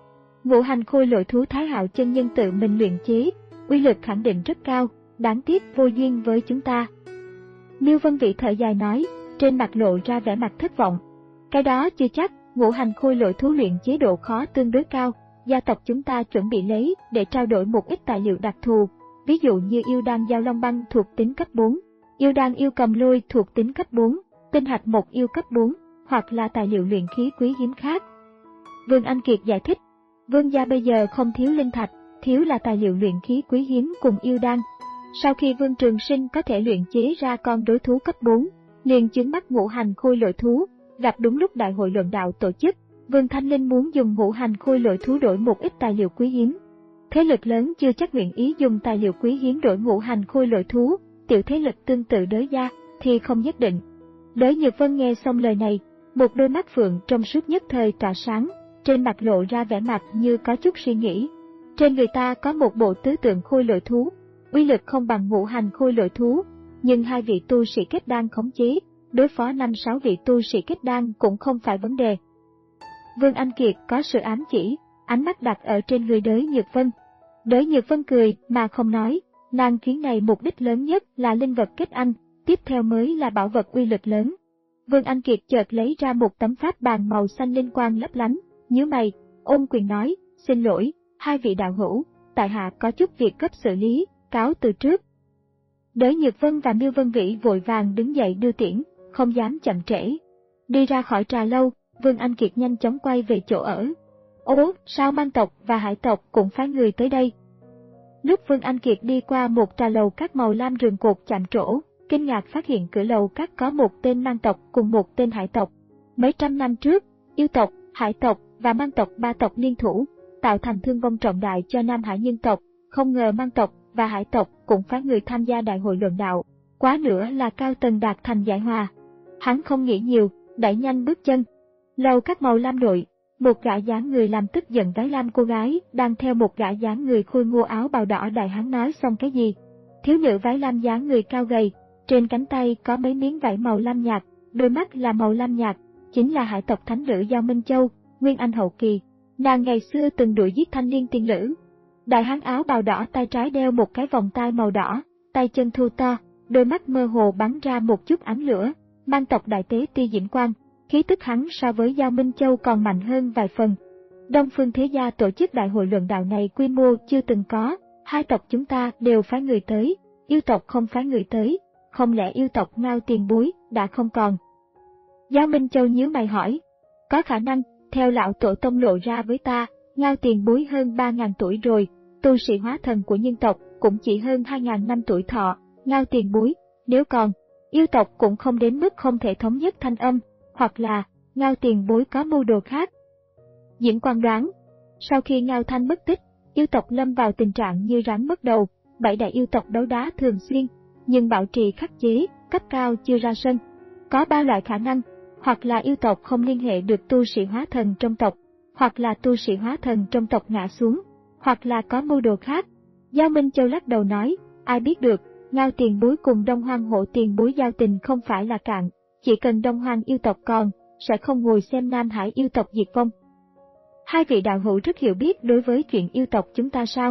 Ngũ hành khôi lỗi thú Thái Hạo chân nhân tự mình luyện chế, uy lực khẳng định rất cao, đáng tiếc vô duyên với chúng ta. Miêu Vân Vĩ thở dài nói, trên mặt lộ ra vẻ mặt thất vọng. Cái đó chưa chắc, ngũ hành khôi lỗi thú luyện chế độ khó tương đối cao, gia tộc chúng ta chuẩn bị lấy để trao đổi một ít tài liệu đặc thù, ví dụ như yêu đan giao long băng thuộc tính cấp bốn, yêu đan yêu cầm lôi thuộc tính cấp bốn, tinh hạch một yêu cấp bốn, hoặc là tài liệu luyện khí quý hiếm khác. Vương Anh Kiệt giải thích, Vương gia bây giờ không thiếu linh thạch, thiếu là tài liệu luyện khí quý hiếm cùng yêu đan. Sau khi Vương Trường Sinh có thể luyện chế ra con đối thú cấp bốn, liền chứng mắt ngũ hành khôi lỗi thú, gặp đúng lúc đại hội luận đạo tổ chức, Vương Thanh Linh muốn dùng ngũ hành khôi lỗi thú đổi một ít tài liệu quý hiếm. Thế lực lớn chưa chắc nguyện ý dùng tài liệu quý hiếm đổi ngũ hành khôi lỗi thú, tiểu thế lực tương tự Đới gia thì không nhất định. Đới Nhược Vân nghe xong lời này, một đôi mắt phượng trong suốt nhất thời tỏa sáng, trên mặt lộ ra vẻ mặt như có chút suy nghĩ. Trên người ta có một bộ tứ tượng khôi lỗi thú, uy lực không bằng ngũ hành khôi lỗi thú, nhưng hai vị tu sĩ kết đan khống chế, đối phó năm sáu vị tu sĩ kết đan cũng không phải vấn đề. Vương Anh Kiệt có sự ám chỉ, ánh mắt đặt ở trên người Đới Nhược Vân. Đới Nhược Vân cười mà không nói, nàng chuyến này mục đích lớn nhất là linh vật kết anh, tiếp theo mới là bảo vật uy lực lớn. Vương Anh Kiệt chợt lấy ra một tấm pháp bàn màu xanh linh quang lấp lánh, nhíu mày, ôm quyền nói, xin lỗi, hai vị đạo hữu, tại hạ có chút việc cấp xử lý, cáo từ trước. Đới Nhược Vân và Miêu Vân Vĩ vội vàng đứng dậy đưa tiễn, không dám chậm trễ. Đi ra khỏi trà lâu, Vương Anh Kiệt nhanh chóng quay về chỗ ở. Ố, sao Mang tộc và Hải tộc cũng phái người tới đây? Lúc Vương Anh Kiệt đi qua một trà lầu các màu lam rường cột chạm trổ, kinh ngạc phát hiện cửa lầu các có một tên Mang tộc cùng một tên Hải tộc. Mấy trăm năm trước, yêu tộc, Hải tộc và Mang tộc ba tộc liên thủ, tạo thành thương vong trọng đại cho Nam Hải nhân tộc, không ngờ Mang tộc và Hải tộc cũng phái người tham gia đại hội luận đạo, quá nữa là Cao Tần đạt thành giải hòa. Hắn không nghĩ nhiều, đẩy nhanh bước chân. Lầu các màu lam nội, một gã dáng người làm tức giận gái lam cô gái đang theo một gã dáng người khôi ngô áo bào đỏ đại hán nói xong cái gì. Thiếu nữ váy lam dáng người cao gầy, trên cánh tay có mấy miếng vải màu lam nhạt, đôi mắt là màu lam nhạt, chính là Hải tộc thánh nữ Giao Minh Châu, Nguyên Anh hậu kỳ. Nàng ngày xưa từng đuổi giết thanh niên tiên nữ. Đại hán áo bào đỏ tay trái đeo một cái vòng tai màu đỏ, tay chân thô to, đôi mắt mơ hồ bắn ra một chút ánh lửa, Mang tộc đại tế ti diễm quang, khí tức hắn so với Giao Minh Châu còn mạnh hơn vài phần. Đông Phương Thế Gia tổ chức đại hội luận đạo này quy mô chưa từng có, hai tộc chúng ta đều phái người tới, yêu tộc không phái người tới, không lẽ yêu tộc Ngao tiền bối đã không còn? Giao Minh Châu nhíu mày hỏi, có khả năng, theo lão tổ tông lộ ra với ta, Ngao tiền bối hơn ba ngàn tuổi rồi, tu sĩ hóa thần của nhân tộc cũng chỉ hơn hai ngàn năm tuổi thọ, Ngao tiền bối, nếu còn, yêu tộc cũng không đến mức không thể thống nhất thanh âm, hoặc là, Ngao tiền bối có mưu đồ khác. Diễn Quang đoán, sau khi Ngao Thanh mất tích, yêu tộc lâm vào tình trạng như rắn mất đầu, bảy đại yêu tộc đấu đá thường xuyên, nhưng bảo trì khắc chế, cấp cao chưa ra sân. Có ba loại khả năng, hoặc là yêu tộc không liên hệ được tu sĩ hóa thần trong tộc, hoặc là tu sĩ hóa thần trong tộc ngã xuống, hoặc là có mưu đồ khác. Giao Minh Châu lắc đầu nói, ai biết được, Ngao tiền bối cùng Đông Hoang hộ tiền bối giao tình không phải là cạn, chỉ cần Đông Hoang yêu tộc còn, sẽ không ngồi xem Nam Hải yêu tộc diệt vong. Hai vị đạo hữu rất hiểu biết đối với chuyện yêu tộc chúng ta sao?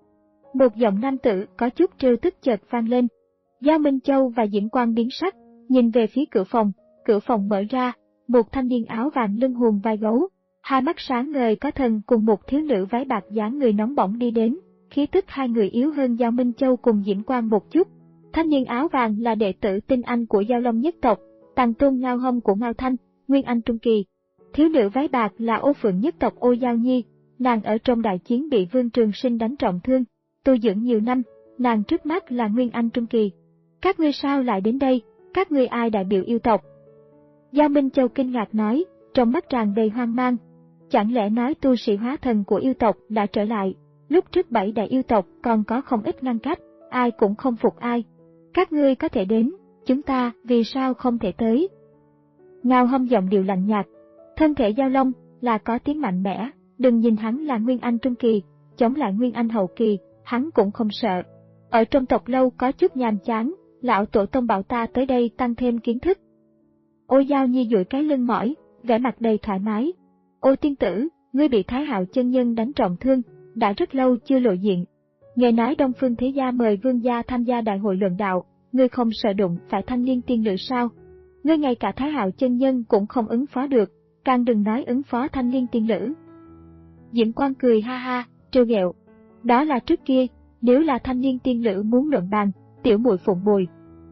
Một giọng nam tử có chút trêu tức chợt vang lên. Giao Minh Châu và Diễm Quang biến sắc, nhìn về phía cửa phòng, cửa phòng mở ra, một thanh niên áo vàng lưng hùm vai gấu, hai mắt sáng ngời có thần cùng một thiếu nữ váy bạc dáng người nóng bỏng đi đến, khí tức hai người yếu hơn Giao Minh Châu cùng Diễm Quang một chút. Thanh niên áo vàng là đệ tử tinh anh của Giao Long nhất tộc, tàng tôn Ngao Hông của Ngao Thanh, Nguyên Anh trung kỳ. Thiếu nữ váy bạc là Ô Phượng nhất tộc Ô Giao Nhi, nàng ở trong đại chiến bị Vương Trường Sinh đánh trọng thương, tu dưỡng nhiều năm, nàng trước mắt là Nguyên Anh trung kỳ. Các ngươi sao lại đến đây, các ngươi ai đại biểu yêu tộc? Giao Minh Châu kinh ngạc nói, trong mắt tràn đầy hoang mang. Chẳng lẽ nói tu sĩ hóa thần của yêu tộc đã trở lại, lúc trước bảy đại yêu tộc còn có không ít ngăn cách, ai cũng không phục ai. Các ngươi có thể đến, chúng ta vì sao không thể tới? Ngao Hông giọng điệu lạnh nhạt, thân thể Giao Long là có tiếng mạnh mẽ, đừng nhìn hắn là Nguyên Anh trung kỳ, chống lại Nguyên Anh hậu kỳ, hắn cũng không sợ. Ở trong tộc lâu có chút nhàm chán, lão tổ tông bảo ta tới đây tăng thêm kiến thức. Ô Giao Nhi duỗi cái lưng mỏi, vẻ mặt đầy thoải mái. Ô tiên tử, ngươi bị Thái Hạo chân nhân đánh trọng thương, đã rất lâu chưa lộ diện. Nghe nói Đông Phương Thế Gia mời vương gia tham gia đại hội luận đạo, ngươi không sợ đụng phải Thanh Liên tiên nữ sao? Ngươi ngay cả Thái Hạo chân nhân cũng không ứng phó được, càng đừng nói ứng phó Thanh Liên tiên nữ. Diễm Quang cười ha ha, trêu ghẹo. Đó là trước kia, nếu là Thanh Liên tiên nữ muốn luận bàn, tiểu muội phụng bồi.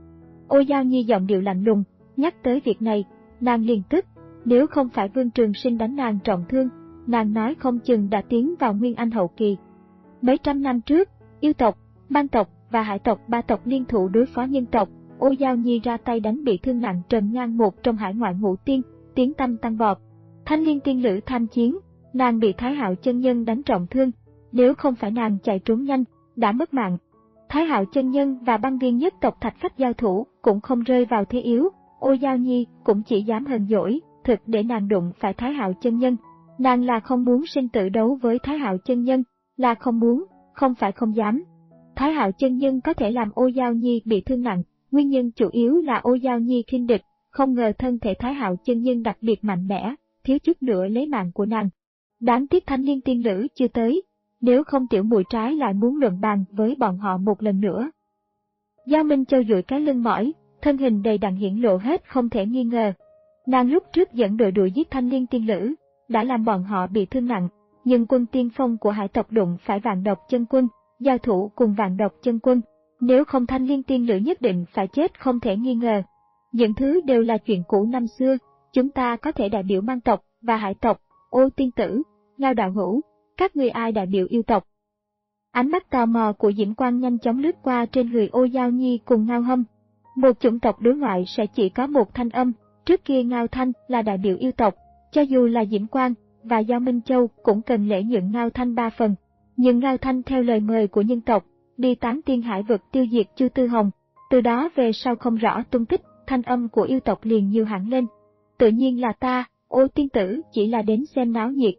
Ô Giao Nhi giọng điệu lạnh lùng, nhắc tới việc này, nàng liền tức, nếu không phải Vương Trường Sinh đánh nàng trọng thương, nàng nói không chừng đã tiến vào Nguyên Anh hậu kỳ. Mấy trăm năm trước, yêu tộc, man tộc và hải tộc ba tộc liên thủ đối phó nhân tộc, Ô Giao Nhi ra tay đánh bị thương nặng Trần Ngang một trong hải ngoại ngũ tiên, tiếng tăm tăng vọt. Thanh Liên tiên nữ tham chiến, nàng bị Thái Hạo chân nhân đánh trọng thương, nếu không phải nàng chạy trốn nhanh, đã mất mạng. Thái Hạo chân nhân và băng viên nhất tộc Thạch Phách giao thủ cũng không rơi vào thế yếu, Ô Giao Nhi cũng chỉ dám hờn dỗi, thực để nàng đụng phải Thái Hạo chân nhân. Nàng là không muốn sinh tử đấu với Thái Hạo chân nhân, là không muốn, không phải không dám. Thái Hạo chân nhân có thể làm Ô Giao Nhi bị thương nặng, nguyên nhân chủ yếu là Ô Giao Nhi khinh địch, không ngờ thân thể Thái Hạo chân nhân đặc biệt mạnh mẽ, thiếu chút nữa lấy mạng của nàng. Đáng tiếc Thanh Liên tiên nữ chưa tới, nếu không tiểu muội trái lại muốn luận bàn với bọn họ một lần nữa. Giao Minh Châu duỗi cái lưng mỏi, thân hình đầy đặn hiển lộ hết không thể nghi ngờ. Nàng lúc trước dẫn đội đuổi giết Thanh Liên tiên nữ, đã làm bọn họ bị thương nặng, nhưng quân tiên phong của hải tộc đụng phải Vạn Độc chân quân, giao thủ cùng Vạn Độc chân quân, nếu không Thanh Liên tiên nữ nhất định phải chết không thể nghi ngờ. Những thứ đều là chuyện cũ năm xưa, chúng ta có thể đại biểu man tộc và hải tộc, Ô tiên tử, Ngao đạo hữu, các ngươi ai đại biểu yêu tộc? Ánh mắt tò mò của Diễm Quang nhanh chóng lướt qua trên người Ô Giao Nhi cùng Ngao Hâm. Một chủng tộc đối ngoại sẽ chỉ có một thanh âm, trước kia Ngao Thanh là đại biểu yêu tộc, cho dù là Diễm Quang và Giao Minh Châu cũng cần lễ nhượng Ngao Thanh ba phần. Nhưng Ngao Thanh theo lời mời của nhân tộc, đi tán tiên hải vực tiêu diệt Chu Tư Hồng, từ đó về sau không rõ tung tích, thanh âm của yêu tộc liền nhiều hẳn lên. Tự nhiên là ta, Ô tiên tử chỉ là đến xem náo nhiệt.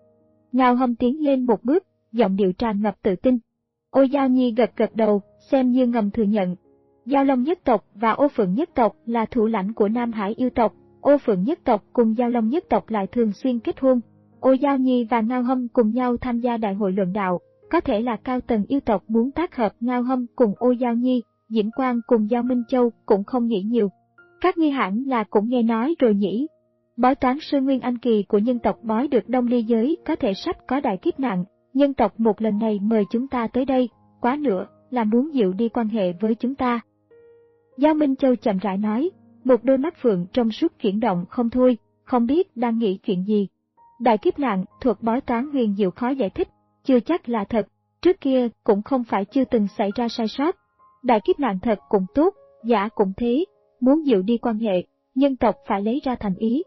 Ngao Hâm tiến lên một bước, giọng điệu tràn ngập tự tin. Ô Giao Nhi gật gật đầu, xem như ngầm thừa nhận. Giao Long nhất tộc và Ô Phượng nhất tộc là thủ lãnh của Nam Hải yêu tộc, Ô Phượng nhất tộc cùng Giao Long nhất tộc lại thường xuyên kết hôn. Ô Giao Nhi và Ngao Hâm cùng nhau tham gia đại hội luận đạo, có thể là cao tầng yêu tộc muốn tác hợp Ngao Hâm cùng Ô Giao Nhi, Diễm Quang cùng Giao Minh Châu cũng không nghĩ nhiều. Các ngươi hẳn là cũng nghe nói rồi nhỉ? Bói toán sư Nguyên Anh kỳ của nhân tộc bói được Đông Ly giới có thể sắp có đại kiếp nạn, nhân tộc một lần này mời chúng ta tới đây, quá nữa là muốn dịu đi quan hệ với chúng ta. Giao Minh Châu chậm rãi nói, một đôi mắt phượng trong suốt chuyển động không thôi, không biết đang nghĩ chuyện gì. Đại kiếp nạn, thuật bói toán huyền diệu khó giải thích, chưa chắc là thật, trước kia cũng không phải chưa từng xảy ra sai sót. Đại kiếp nạn thật cũng tốt, giả cũng thế, muốn dịu đi quan hệ, nhân tộc phải lấy ra thành ý.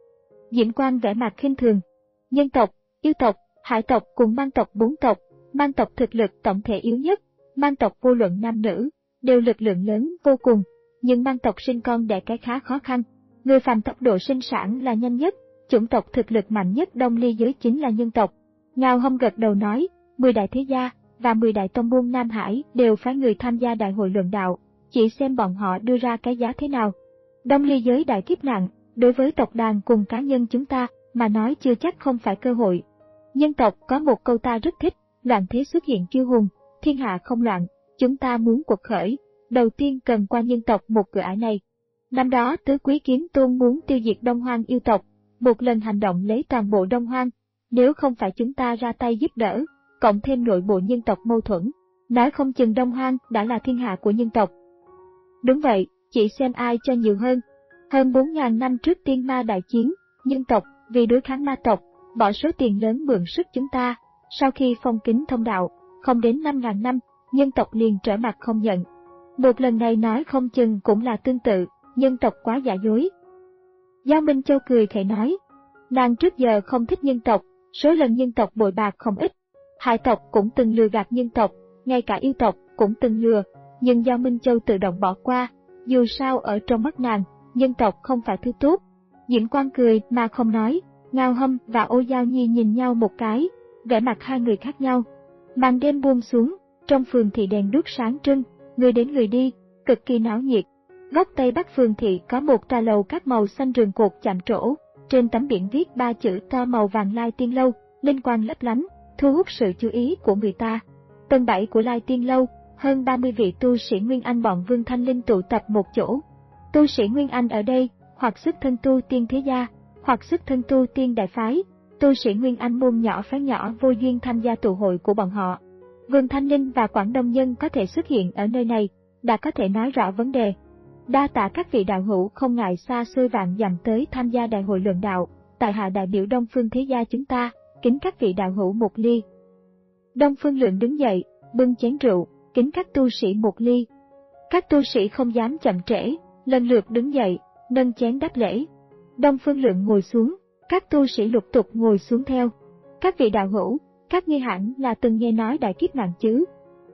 Diễm Quang vẻ mặt khinh thường. Nhân tộc, yêu tộc, hải tộc cùng man tộc bốn tộc, man tộc thực lực tổng thể yếu nhất, man tộc vô luận nam nữ, đều lực lượng lớn vô cùng, nhưng man tộc sinh con đẻ cái khá khó khăn. Người phàm tốc độ sinh sản là nhanh nhất, chủng tộc thực lực mạnh nhất Đông Ly giới chính là nhân tộc. Ngao Hâm gật đầu nói, mười đại thế gia và mười đại tông môn Nam Hải đều phái người tham gia đại hội luận đạo, chỉ xem bọn họ đưa ra cái giá thế nào. Đông Ly giới đại kiếp nạn, đối với tộc đàn cùng cá nhân chúng ta mà nói chưa chắc không phải cơ hội. Nhân tộc có một câu ta rất thích, loạn thế xuất hiện kiêu hùng, thiên hạ không loạn, chúng ta muốn cuộc khởi, đầu tiên cần qua nhân tộc một cửa ải này. Năm đó Tứ Quý Kiếm Tôn muốn tiêu diệt Đông Hoang yêu tộc, một lần hành động lấy toàn bộ Đông Hoang, nếu không phải chúng ta ra tay giúp đỡ, cộng thêm nội bộ nhân tộc mâu thuẫn, nói không chừng Đông Hoang đã là thiên hạ của nhân tộc. Đúng vậy, chỉ xem ai cho nhiều hơn. Hơn bốn nghìn năm trước tiên ma đại chiến, nhân tộc vì đối kháng ma tộc, bỏ số tiền lớn mượn sức chúng ta, sau khi phong kính thông đạo, không đến năm nghìn năm, nhân tộc liền trở mặt không nhận. Một lần này nói không chừng cũng là tương tự, nhân tộc quá giả dối. Giao Minh Châu cười khẩy nói, nàng trước giờ không thích nhân tộc, số lần nhân tộc bội bạc không ít, hải tộc cũng từng lừa gạt nhân tộc, ngay cả yêu tộc cũng từng lừa, nhưng Giao Minh Châu tự động bỏ qua, dù sao ở trong mắt nàng, nhân tộc không phải thứ tốt. Diễm Quang cười mà không nói, Ngao Hâm và Ô Giao Nhi nhìn nhau một cái, vẻ mặt hai người khác nhau. Màn đêm buông xuống, trong phường thị đèn đuốc sáng trưng, người đến người đi, cực kỳ náo nhiệt. Góc tây bắc phường thị có một tòa lầu các màu xanh rừng cột chạm trổ, trên tấm biển viết ba chữ to màu vàng Lai Tiên Lâu. linh quang lấp lánh, thu hút sự chú ý của người ta. Tầng bảy của Lai Tiên Lâu, hơn ba mươi vị tu sĩ Nguyên Anh bọn Vương Thanh Linh tụ tập một chỗ. Tu sĩ Nguyên Anh ở đây, hoặc xuất thân tu tiên thế gia, hoặc xuất thân tu tiên đại phái. Tu sĩ Nguyên Anh môn nhỏ phái nhỏ vô duyên tham gia tụ hội của bọn họ. Vương Thanh Linh và Quảng Đông Nhân có thể xuất hiện ở nơi này, đã có thể nói rõ vấn đề. Đa tạ các vị đạo hữu không ngại xa xôi vạn dặm tới tham gia đại hội luận đạo, tại hạ đại biểu Đông Phương thế gia chúng ta, kính các vị đạo hữu một ly. Đông Phương Lượng đứng dậy, bưng chén rượu, kính các tu sĩ một ly. Các tu sĩ không dám chậm trễ, lần lượt đứng dậy, nâng chén đáp lễ. Đông Phương Lượng ngồi xuống, các tu sĩ lục tục ngồi xuống theo. Các vị đạo hữu, các ngươi hẳn là từng nghe nói đại kiếp nạn chứ?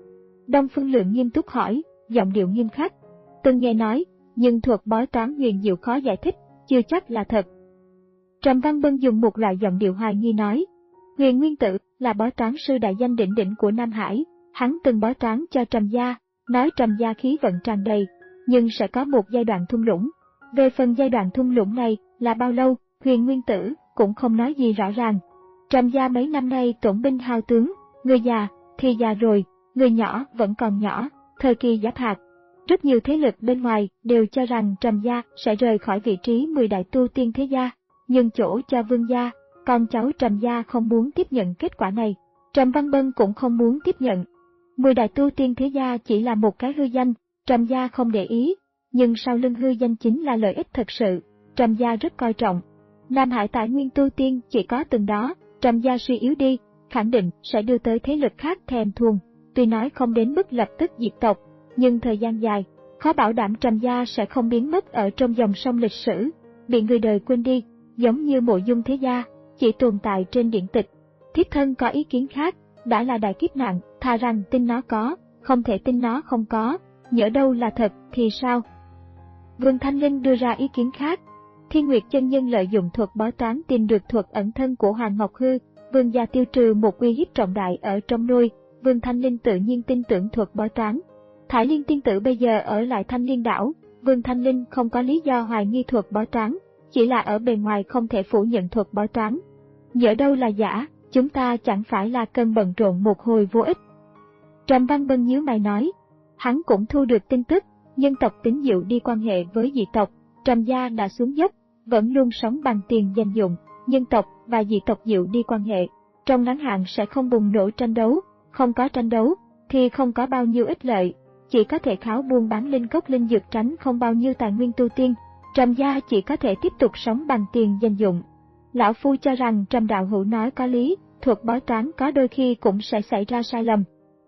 Đông Phương Lượng nghiêm túc hỏi, giọng điệu nghiêm khắc. Từng nghe nói, nhưng thuật bói toán huyền diệu khó giải thích, chưa chắc là thật. Trầm Văn Bân dùng một loại giọng điệu hoài nghi nói, Huyền Nguyên Tử là bói toán sư đại danh đỉnh đỉnh của Nam Hải, hắn từng bói toán cho Trầm gia, nói Trầm gia khí vận tràn đầy, nhưng sẽ có một giai đoạn thung lũng. Về phần giai đoạn thung lũng này là bao lâu, Huyền Nguyên Tử cũng không nói gì rõ ràng. Trầm gia mấy năm nay tổn binh hao tướng, người già thì già rồi, người nhỏ vẫn còn nhỏ, thời kỳ giáp hạt. Rất nhiều thế lực bên ngoài đều cho rằng Trầm gia sẽ rời khỏi vị trí mười đại tu tiên thế gia, nhưng chỗ cho Vương gia, con cháu Trầm gia không muốn tiếp nhận kết quả này. Trầm Văn Bân cũng không muốn tiếp nhận. Mười đại tu tiên thế gia chỉ là một cái hư danh, Trầm gia không để ý, nhưng sau lưng hư danh chính là lợi ích thật sự, Trầm gia rất coi trọng. Nam Hải tài nguyên tu tiên chỉ có từng đó, Trầm gia suy yếu đi, khẳng định sẽ đưa tới thế lực khác thèm thuồng. Tuy nói không đến mức lập tức diệt tộc, nhưng thời gian dài, khó bảo đảm Trầm gia sẽ không biến mất ở trong dòng sông lịch sử, bị người đời quên đi, giống như Mộ Dung thế gia, chỉ tồn tại trên điển tịch. Thiếp thân có ý kiến khác, đã là đại kiếp nạn, thà rằng tin nó có, không thể tin nó không có, nhỡ đâu là thật thì sao? Vương Thanh Linh đưa ra ý kiến khác. Thiên Nguyệt chân nhân lợi dụng thuật bói toán tìm được thuật ẩn thân của Hoàng Ngọc Hư, Vương gia tiêu trừ một uy hiếp trọng đại ở trong nuôi, Vương Thanh Linh tự nhiên tin tưởng thuật bói toán. Thải Liên tiên tử bây giờ ở lại Thanh Liên đảo, Vương Thanh Linh không có lý do hoài nghi thuật bói toán, chỉ là ở bề ngoài không thể phủ nhận thuật bói toán. Nhỡ đâu là giả, chúng ta chẳng phải là cần bận rộn một hồi vô ích. Trầm Văn Bân nhíu mày nói, hắn cũng thu được tin tức, nhân tộc Tín Diệu đi quan hệ với dị tộc, Trầm gia đã xuống dốc, vẫn luôn sống bằng tiền danh dụng, nhân tộc và dị tộc Diệu đi quan hệ, trong ngắn hạn sẽ không bùng nổ tranh đấu, không có tranh đấu thì không có bao nhiêu ích lợi, chỉ có thể kháo buôn bán linh cốc linh dược tránh không bao nhiêu tài nguyên tu tiên, Trầm gia chỉ có thể tiếp tục sống bằng tiền danh dụng. Lão Phu cho rằng Trầm đạo hữu nói có lý, thuật bói toán có đôi khi cũng sẽ xảy ra sai lầm.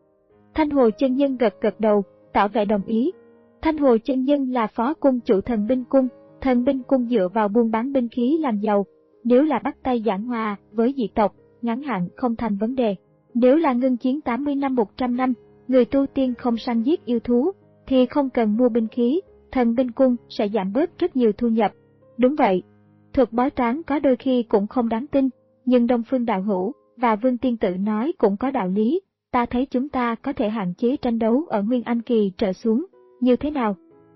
Thanh Hồ chân nhân gật gật đầu, tỏ vẻ đồng ý. Thanh Hồ chân nhân là phó cung chủ thần binh cung, thần binh cung dựa vào buôn bán binh khí làm giàu. Nếu là bắt tay giảng hòa với dị tộc, ngắn hạn không thành vấn đề. Nếu là ngưng chiến tám mươi năm một trăm năm, người tu tiên không săn giết yêu thú, thì không cần mua binh khí, thần binh cung sẽ giảm bớt rất nhiều thu nhập. Đúng vậy, thuật bói toán có đôi khi cũng không đáng tin, nhưng Đông Phương đạo hữu và Vương tiên tử nói cũng có đạo lý. Ta thấy chúng ta có thể hạn chế tranh đấu ở Nguyên Anh kỳ trở xuống, như thế nào?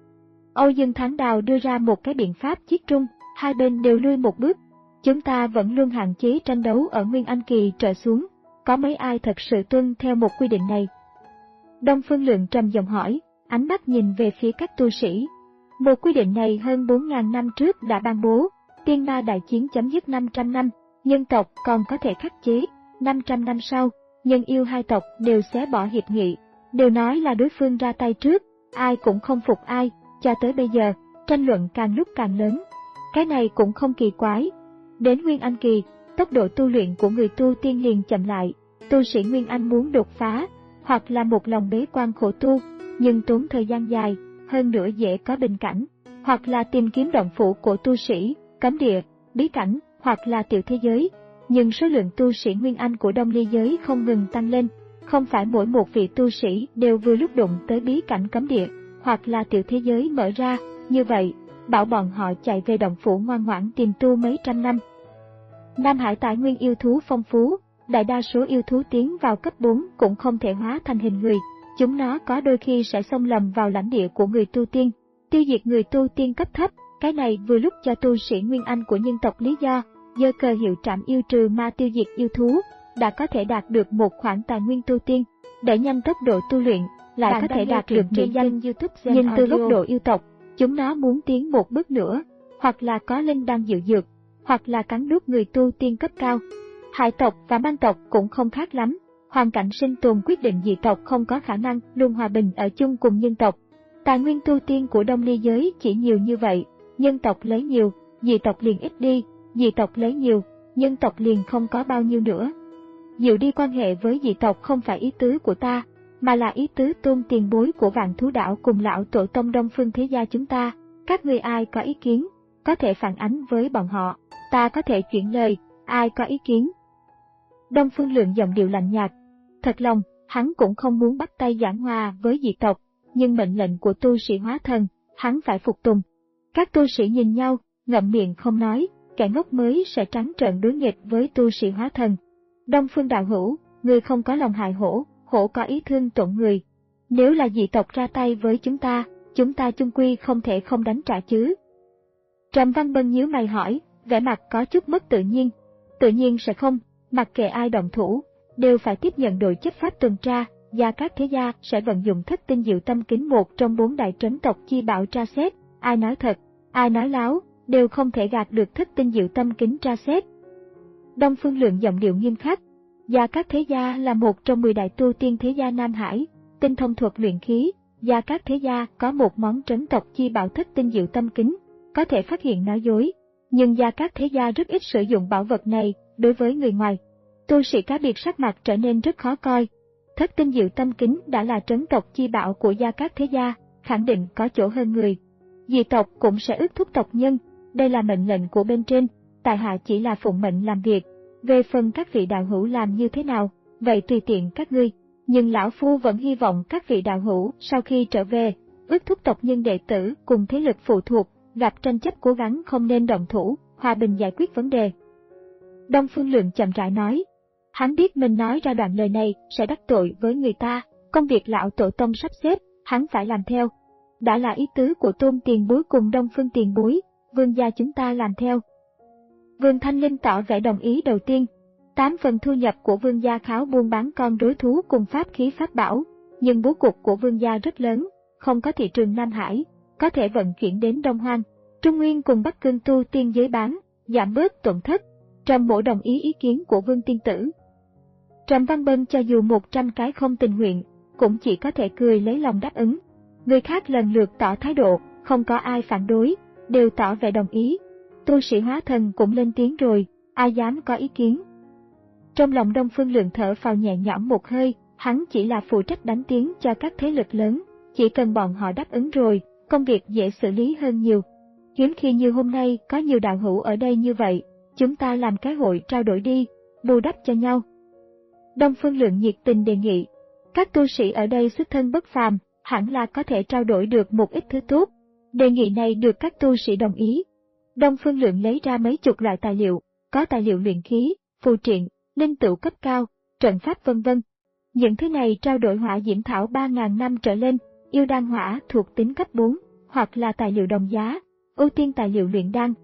Âu Dương Thắng Đào đưa ra một cái biện pháp chiết trung, hai bên đều lui một bước. Chúng ta vẫn luôn hạn chế tranh đấu ở Nguyên Anh kỳ trở xuống, có mấy ai thật sự tuân theo một quy định này? Đông Phương Lượng trầm giọng hỏi, ánh mắt nhìn về phía các tu sĩ. Một quy định này hơn bốn nghìn năm trước đã ban bố, tiên ma đại chiến chấm dứt năm trăm năm, nhân tộc còn có thể khắc chế, năm trăm năm sau, nhân yêu hai tộc đều xé bỏ hiệp nghị, đều nói là đối phương ra tay trước, ai cũng không phục ai, cho tới bây giờ, tranh luận càng lúc càng lớn. Cái này cũng không kỳ quái. Đến Nguyên Anh kỳ, tốc độ tu luyện của người tu tiên liền chậm lại, tu sĩ Nguyên Anh muốn đột phá, hoặc là một lòng bế quan khổ tu, nhưng tốn thời gian dài, hơn nữa dễ có bình cảnh, hoặc là tìm kiếm động phủ của tu sĩ, cấm địa, bí cảnh, hoặc là tiểu thế giới. Nhưng số lượng tu sĩ Nguyên Anh của Đông Ly giới không ngừng tăng lên, không phải mỗi một vị tu sĩ đều vừa lúc đụng tới bí cảnh cấm địa, hoặc là tiểu thế giới mở ra, như vậy, bảo bọn họ chạy về động phủ ngoan ngoãn tìm tu mấy trăm năm. Nam Hải tài nguyên yêu thú phong phú, đại đa số yêu thú tiến vào cấp bốn cũng không thể hóa thành hình người, chúng nó có đôi khi sẽ xông lầm vào lãnh địa của người tu tiên, tiêu diệt người tu tiên cấp thấp, cái này vừa lúc cho tu sĩ Nguyên Anh của nhân tộc lý do, giơ cờ hiệu trảm yêu trừ ma tiêu diệt yêu thú, đã có thể đạt được một khoản tài nguyên tu tiên, đẩy nhanh tốc độ tu luyện, lại Bạn có thể đạt được mỹ danh. Nhưng từ góc độ yêu tộc, chúng nó muốn tiến một bước nữa, hoặc là có linh đan diệu dược, hoặc là cắn nuốt người tu tiên cấp cao. Hải tộc và man tộc cũng không khác lắm, hoàn cảnh sinh tồn quyết định dị tộc không có khả năng luôn hòa bình ở chung cùng nhân tộc. Tài nguyên tu tiên của Đông Ly giới chỉ nhiều như vậy, nhân tộc lấy nhiều, dị tộc liền ít đi, dị tộc lấy nhiều, nhân tộc liền không có bao nhiêu nữa. Dịu đi quan hệ với dị tộc không phải ý tứ của ta, mà là ý tứ tôn tiền bối của Vạn Thú Đảo cùng lão tổ tông Đông Phương thế gia chúng ta. Các người ai có ý kiến, có thể phản ánh với bọn họ, ta có thể chuyển lời, ai có ý kiến. Đông Phương Lượng giọng điệu lạnh nhạt. Thật lòng, hắn cũng không muốn bắt tay giảng hòa với dị tộc, nhưng mệnh lệnh của tu sĩ hóa thần, hắn phải phục tùng. Các tu sĩ nhìn nhau, ngậm miệng không nói, kẻ ngốc mới sẽ trắng trợn đối nghịch với tu sĩ hóa thần. Đông Phương đạo hữu, người không có lòng hại hổ, hổ có ý thương tổn người. Nếu là dị tộc ra tay với chúng ta, chúng ta chung quy không thể không đánh trả chứ. Trầm Văn Bân nhíu mày hỏi, vẻ mặt có chút mất tự nhiên. Tự nhiên sẽ không, mặc kệ ai động thủ, đều phải tiếp nhận đội chấp pháp tuần tra, Gia Cát thế gia sẽ vận dụng thất tinh diệu tâm kính một trong bốn đại trấn tộc chi bảo tra xét, ai nói thật, ai nói láo, đều không thể gạt được thất tinh diệu tâm kính tra xét. Đông Phương Lượng giọng điệu nghiêm khắc. Gia Cát thế gia là một trong mười đại tu tiên thế gia Nam Hải, tinh thông thuật luyện khí. Gia Cát thế gia có một món trấn tộc chi bảo thất tinh diệu tâm kính, có thể phát hiện nói dối, nhưng Gia Cát thế gia rất ít sử dụng bảo vật này đối với người ngoài. Tu sĩ cá biệt sắc mặt trở nên rất khó coi. Thất tinh diệu tâm kính đã là trấn tộc chi bảo của Gia Cát thế gia, khẳng định có chỗ hơn người. Dị tộc cũng sẽ ước thúc tộc nhân, đây là mệnh lệnh của bên trên, tại hạ chỉ là phụng mệnh làm việc. Về phần các vị đạo hữu làm như thế nào, vậy tùy tiện các ngươi. Nhưng lão phu vẫn hy vọng các vị đạo hữu sau khi trở về, ước thúc tộc nhân đệ tử cùng thế lực phụ thuộc, gặp tranh chấp cố gắng không nên động thủ, hòa bình giải quyết vấn đề. Đông Phương Lượng chậm rãi nói. Hắn biết mình nói ra đoạn lời này sẽ đắc tội với người ta, công việc lão tổ tông sắp xếp, hắn phải làm theo. Đã là ý tứ của Tôn tiền bối cùng Đông Phương tiền bối, Vương gia chúng ta làm theo. Vương Thanh Linh tỏ vẻ đồng ý đầu tiên. Tám phần thu nhập của Vương gia kháo buôn bán con rối thú cùng pháp khí pháp bảo, nhưng bố cục của Vương gia rất lớn, không có thị trường Nam Hải, có thể vận chuyển đến Đông Hoang, Trung Nguyên cùng Bắc Cương tu tiên giới bán, giảm bớt tổn thất. Trầm Bổ đồng ý ý kiến của Vương tiên tử. Trầm Văn Bân cho dù một trăm cái không tình nguyện, cũng chỉ có thể cười lấy lòng đáp ứng. Người khác lần lượt tỏ thái độ, không có ai phản đối, đều tỏ vẻ đồng ý. Tu sĩ hóa thần cũng lên tiếng rồi, ai dám có ý kiến. Trong lòng Đông Phương Lượng thở phào nhẹ nhõm một hơi, hắn chỉ là phụ trách đánh tiếng cho các thế lực lớn, chỉ cần bọn họ đáp ứng rồi, công việc dễ xử lý hơn nhiều. Hiếm khi như hôm nay có nhiều đạo hữu ở đây như vậy, chúng ta làm cái hội trao đổi đi, bù đắp cho nhau. Đông Phương Lượng nhiệt tình đề nghị, các tu sĩ ở đây xuất thân bất phàm, hẳn là có thể trao đổi được một ít thứ tốt. Đề nghị này được các tu sĩ đồng ý. Đông Phương Lượng lấy ra mấy chục loại tài liệu, có tài liệu luyện khí, phù triện, linh tửu cấp cao, trận pháp vân vân. Những thứ này trao đổi hỏa diễm thảo ba nghìn năm trở lên, yêu đan hỏa thuộc tính cấp bốn, hoặc là tài liệu đồng giá, ưu tiên tài liệu luyện đan.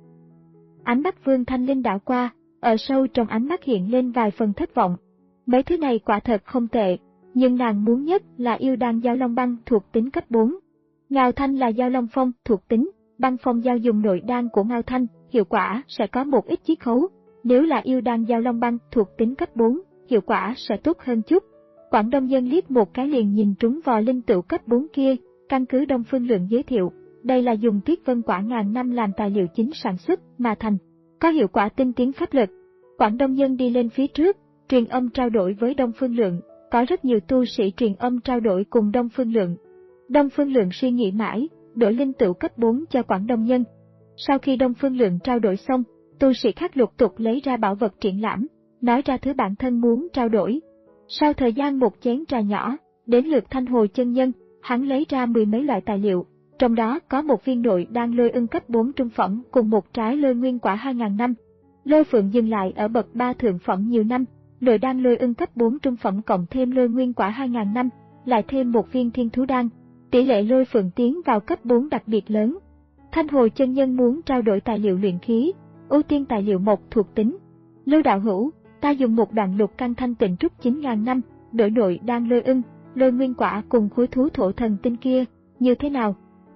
Ánh mắt Vương Thanh Linh đảo qua, ở sâu trong ánh mắt hiện lên vài phần thất vọng. Mấy thứ này quả thật không tệ, nhưng nàng muốn nhất là yêu đan giao long băng thuộc tính cấp bốn. Ngao Thanh là giao long phong thuộc tính, băng phong giao dùng nội đan của Ngao Thanh, hiệu quả sẽ có một ít chiết khấu. Nếu là yêu đan giao long băng thuộc tính cấp bốn, hiệu quả sẽ tốt hơn chút. Quảng Đông Dân liếc một cái liền nhìn trúng vò linh tửu cấp bốn kia, căn cứ Đông Phương Lượng giới thiệu, đây là dùng tuyết vân quả ngàn năm làm tài liệu chính sản xuất mà thành, có hiệu quả tinh tiến pháp lực. Quảng Đông Dân đi lên phía trước, truyền âm trao đổi với Đông Phương Lượng, có rất nhiều tu sĩ truyền âm trao đổi cùng Đông Phương Lượng. Đông Phương Lượng suy nghĩ mãi, đổi linh tửu cấp bốn cho Quảng Đông Nhân. Sau khi Đông Phương Lượng trao đổi xong, tu sĩ khác lục tục lấy ra bảo vật triển lãm, nói ra thứ bản thân muốn trao đổi. Sau thời gian một chén trà nhỏ, đến lượt Thanh Hồ chân nhân, hắn lấy ra mười mấy loại tài liệu, trong đó có một viên nội đan lôi ưng cấp bốn trung phẩm cùng một trái lôi nguyên quả hai nghìn năm. Lôi phượng dừng lại ở bậc ba thượng phẩm nhiều năm, nội đan lôi ưng cấp bốn trung phẩm cộng thêm lôi nguyên quả hai nghìn năm, lại thêm một viên thiên thú đan, tỷ lệ lôi phượng tiến vào cấp bốn đặc biệt lớn. Thanh Hồ chân nhân muốn trao đổi tài liệu luyện khí, ưu tiên tài liệu một thuộc tính. Lưu đạo hữu, ta dùng một đoạn lục căn thanh tịnh trúc chín nghìn năm, đổi nội đan lôi ưng, lôi nguyên quả cùng khối thú thổ thần tinh kia, như thế nào?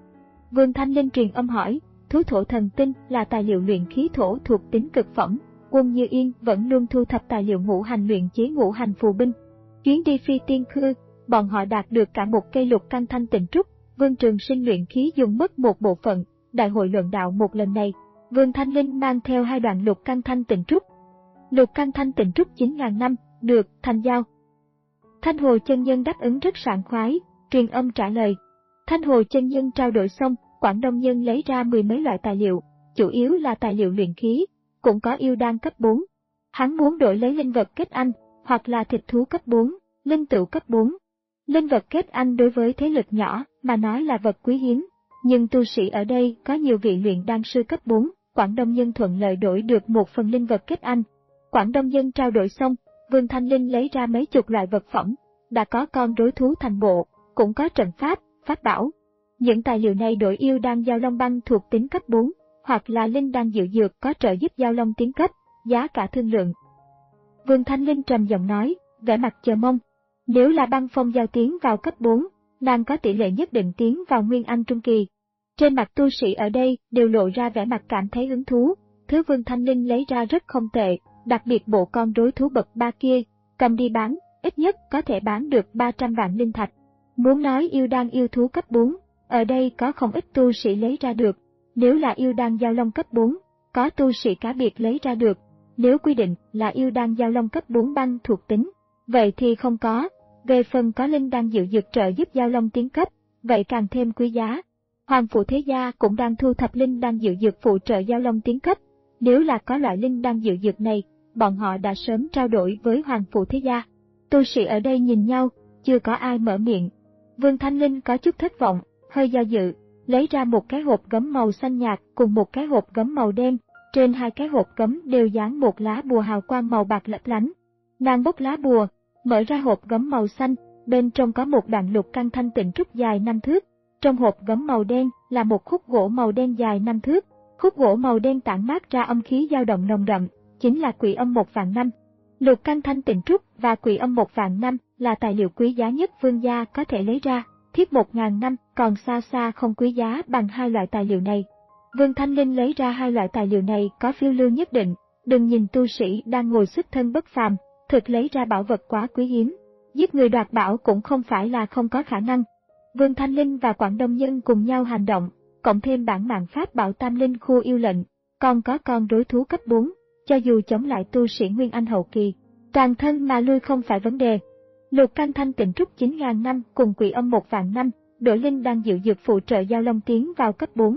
Vương Thanh Linh truyền âm hỏi, thú thổ thần tinh là tài liệu luyện khí thổ thuộc tính cực phẩm. Quân Như Yên vẫn luôn thu thập tài liệu ngũ hành luyện chế ngũ hành phù binh. Chuyến đi phi tiên khư, bọn họ đạt được cả một cây lục căn thanh tịnh trúc. Vương Trường Sinh luyện khí dùng mất một bộ phận. Đại hội luận đạo một lần này, Vương Thanh Linh mang theo hai đoạn lục căn thanh tịnh trúc. Lục căn thanh tịnh trúc chín nghìn năm, được, thành giao. Thanh Hồ chân nhân đáp ứng rất sảng khoái, truyền âm trả lời. Thanh Hồ chân nhân trao đổi xong, Quảng Đông nhân lấy ra mười mấy loại tài liệu, chủ yếu là tài liệu luyện khí, cũng có yêu đan cấp bốn. Hắn muốn đổi lấy linh vật kết anh, hoặc là thịt thú cấp bốn, linh tựu cấp bốn. Linh vật kết anh đối với thế lực nhỏ mà nói là vật quý hiếm, nhưng tu sĩ ở đây có nhiều vị luyện đan sư cấp bốn, Quảng Đông nhân thuận lợi đổi được một phần linh vật kết anh. Quảng Đông nhân trao đổi xong, Vương Thanh Linh lấy ra mấy chục loại vật phẩm, đã có con rối thú thành bộ, cũng có trận pháp, pháp bảo. Những tài liệu này đổi yêu đan giao long băng thuộc tính cấp bốn, hoặc là linh đan diệu dược có trợ giúp giao long tiến cấp, giá cả thương lượng. Vương Thanh Linh trầm giọng nói, vẻ mặt chờ mong. Nếu là băng phong giao tiến vào cấp bốn, nàng có tỷ lệ nhất định tiến vào Nguyên Anh Trung Kỳ. Trên mặt tu sĩ ở đây đều lộ ra vẻ mặt cảm thấy hứng thú, thứ Vương Thanh Linh lấy ra rất không tệ, đặc biệt bộ con rối thú bậc ba kia, cầm đi bán, ít nhất có thể bán được ba trăm vạn linh thạch. Muốn nói yêu đan yêu thú cấp bốn, ở đây có không ít tu sĩ lấy ra được. Nếu là yêu đan giao long cấp bốn, có tu sĩ cá biệt lấy ra được. Nếu quy định là yêu đan giao long cấp bốn băng thuộc tính, vậy thì không có. Về phần có linh đan diệu dược trợ giúp giao long tiến cấp, vậy càng thêm quý giá. Hoàng Phủ Thế Gia cũng đang thu thập linh đan diệu dược phụ trợ giao long tiến cấp. Nếu là có loại linh đan diệu dược này, bọn họ đã sớm trao đổi với Hoàng Phủ Thế Gia. Tu sĩ ở đây nhìn nhau, chưa có ai mở miệng. Vương Thanh Linh có chút thất vọng, hơi do dự, lấy ra một cái hộp gấm màu xanh nhạt cùng một cái hộp gấm màu đen. Trên hai cái hộp gấm đều dán một lá bùa hào quang màu bạc lấp lánh. Nàng bốc lá bùa, mở ra hộp gấm màu xanh, bên trong có một đoạn lục căn thanh tịnh trúc dài năm thước. Trong hộp gấm màu đen là một khúc gỗ màu đen dài năm thước. Khúc gỗ màu đen tản mát ra âm khí dao động nồng đậm, chính là quỷ âm một vạn năm. Lục căn thanh tịnh trúc và quỷ âm một vạn năm là tài liệu quý giá nhất Vương gia có thể lấy ra. Thiết một ngàn năm còn xa xa không quý giá bằng hai loại tài liệu này. Vương Thanh Linh lấy ra hai loại tài liệu này có phiêu lưu nhất định, đừng nhìn tu sĩ đang ngồi xuất thân bất phàm, thực lấy ra bảo vật quá quý hiếm. Giết người đoạt bảo cũng không phải là không có khả năng. Vương Thanh Linh và Quảng Đông Nhân cùng nhau hành động, cộng thêm bản mạng pháp bảo Tam Linh khu yêu lệnh, còn có con rối thú cấp bốn, cho dù chống lại tu sĩ Nguyên Anh hậu kỳ, toàn thân mà lui không phải vấn đề. Lục căn thanh tịnh trúc chín nghìn năm cùng quỷ âm một vạn năm, đổi linh đang diệu dược phụ trợ giao long tiến vào cấp bốn.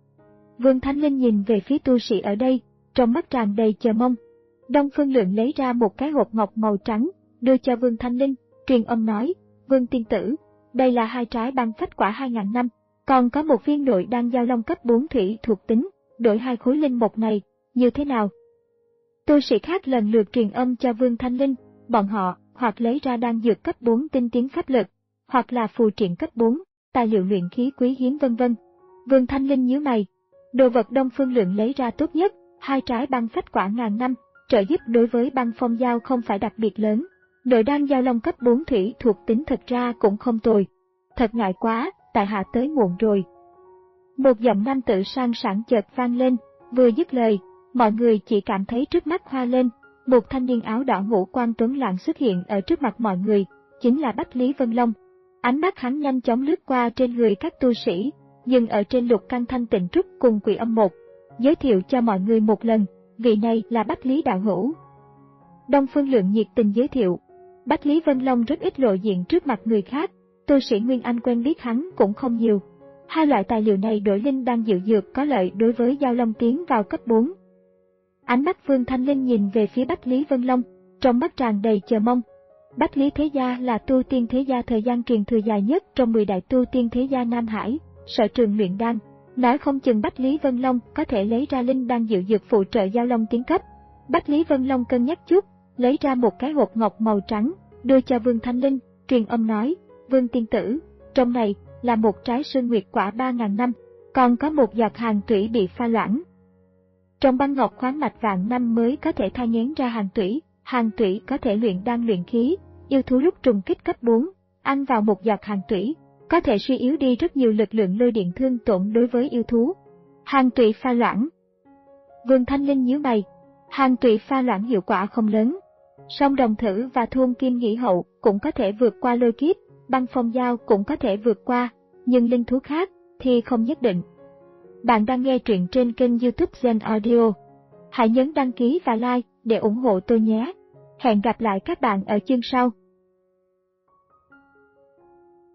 Vương Thanh Linh nhìn về phía tu sĩ ở đây, trong mắt tràn đầy chờ mong. Đông Phương Lượng lấy ra một cái hộp ngọc màu trắng, đưa cho Vương Thanh Linh, truyền âm nói, Vương tiên tử, đây là hai trái băng phách quả hai nghìn năm, còn có một viên nội đan giao long cấp bốn thủy thuộc tính, đổi hai khối linh mộc này, như thế nào? Tu sĩ khác lần lượt truyền âm cho Vương Thanh Linh, bọn họ hoặc lấy ra đan dược cấp bốn tinh tiến pháp lực, hoặc là phù triện cấp bốn, tài liệu luyện khí quý hiếm vân vân. Vương Thanh Linh nhíu mày, đồ vật Đông Phương Lượng lấy ra tốt nhất, hai trái băng phách quả ngàn năm, trợ giúp đối với băng phong giao không phải đặc biệt lớn. Nội đan giao long cấp bốn thủy thuộc tính thật ra cũng không tồi. Thật ngại quá, tại hạ tới muộn rồi. Một giọng nam tử sang sảng chợt vang lên, vừa dứt lời, mọi người chỉ cảm thấy trước mắt hoa lên, một thanh niên áo đỏ ngũ quan tuấn lãng xuất hiện ở trước mặt mọi người, chính là Bách Lý Vân Long. Ánh mắt hắn nhanh chóng lướt qua trên người các tu sĩ, dừng ở trên lục căn thanh tịnh trúc cùng quỷ âm một, giới thiệu cho mọi người một lần, vị này là Bách Lý đạo hữu. Đông Phương Lượng nhiệt tình giới thiệu. Bách Lý Vân Long rất ít lộ diện trước mặt người khác, tu sĩ Nguyên Anh quen biết hắn cũng không nhiều. Hai loại tài liệu này đổi linh đan diệu dược có lợi đối với giao long tiến vào cấp bốn. Ánh mắt Vương Thanh Linh nhìn về phía Bách Lý Vân Long, trong mắt tràn đầy chờ mong. Bách Lý Thế Gia là tu tiên thế gia thời gian truyền thừa dài nhất trong mười đại tu tiên thế gia Nam Hải, sở trường luyện đan. Nói không chừng Bách Lý Vân Long có thể lấy ra linh đan diệu dược phụ trợ giao long tiến cấp. Bách Lý Vân Long cân nhắc chút, lấy ra một cái hộp ngọc màu trắng, đưa cho Vương Thanh Linh, truyền âm nói, Vương tiên tử, trong này là một trái sơn nguyệt quả ba ngàn năm, còn có một giọt hàng thủy bị pha loãng. Trồng băng ngọc khoáng mạch vạn năm mới có thể thai nghén ra hàng tủy, hàng tủy có thể luyện đan luyện khí, yêu thú lúc trùng kích cấp bốn, ăn vào một giọt hàng tủy, có thể suy yếu đi rất nhiều lực lượng lôi điện thương tổn đối với yêu thú. Hàng tủy pha loãng. Vườn Thanh Linh nhíu mày, hàng tủy pha loãng hiệu quả không lớn. Song đồng thử và thôn kim nghỉ hậu cũng có thể vượt qua lôi kiếp, băng phong dao cũng có thể vượt qua, nhưng linh thú khác thì không nhất định. Bạn đang nghe truyện trên kênh YouTube Zen Audio. Hãy nhấn đăng ký và like để ủng hộ tôi nhé. Hẹn gặp lại các bạn ở chương sau.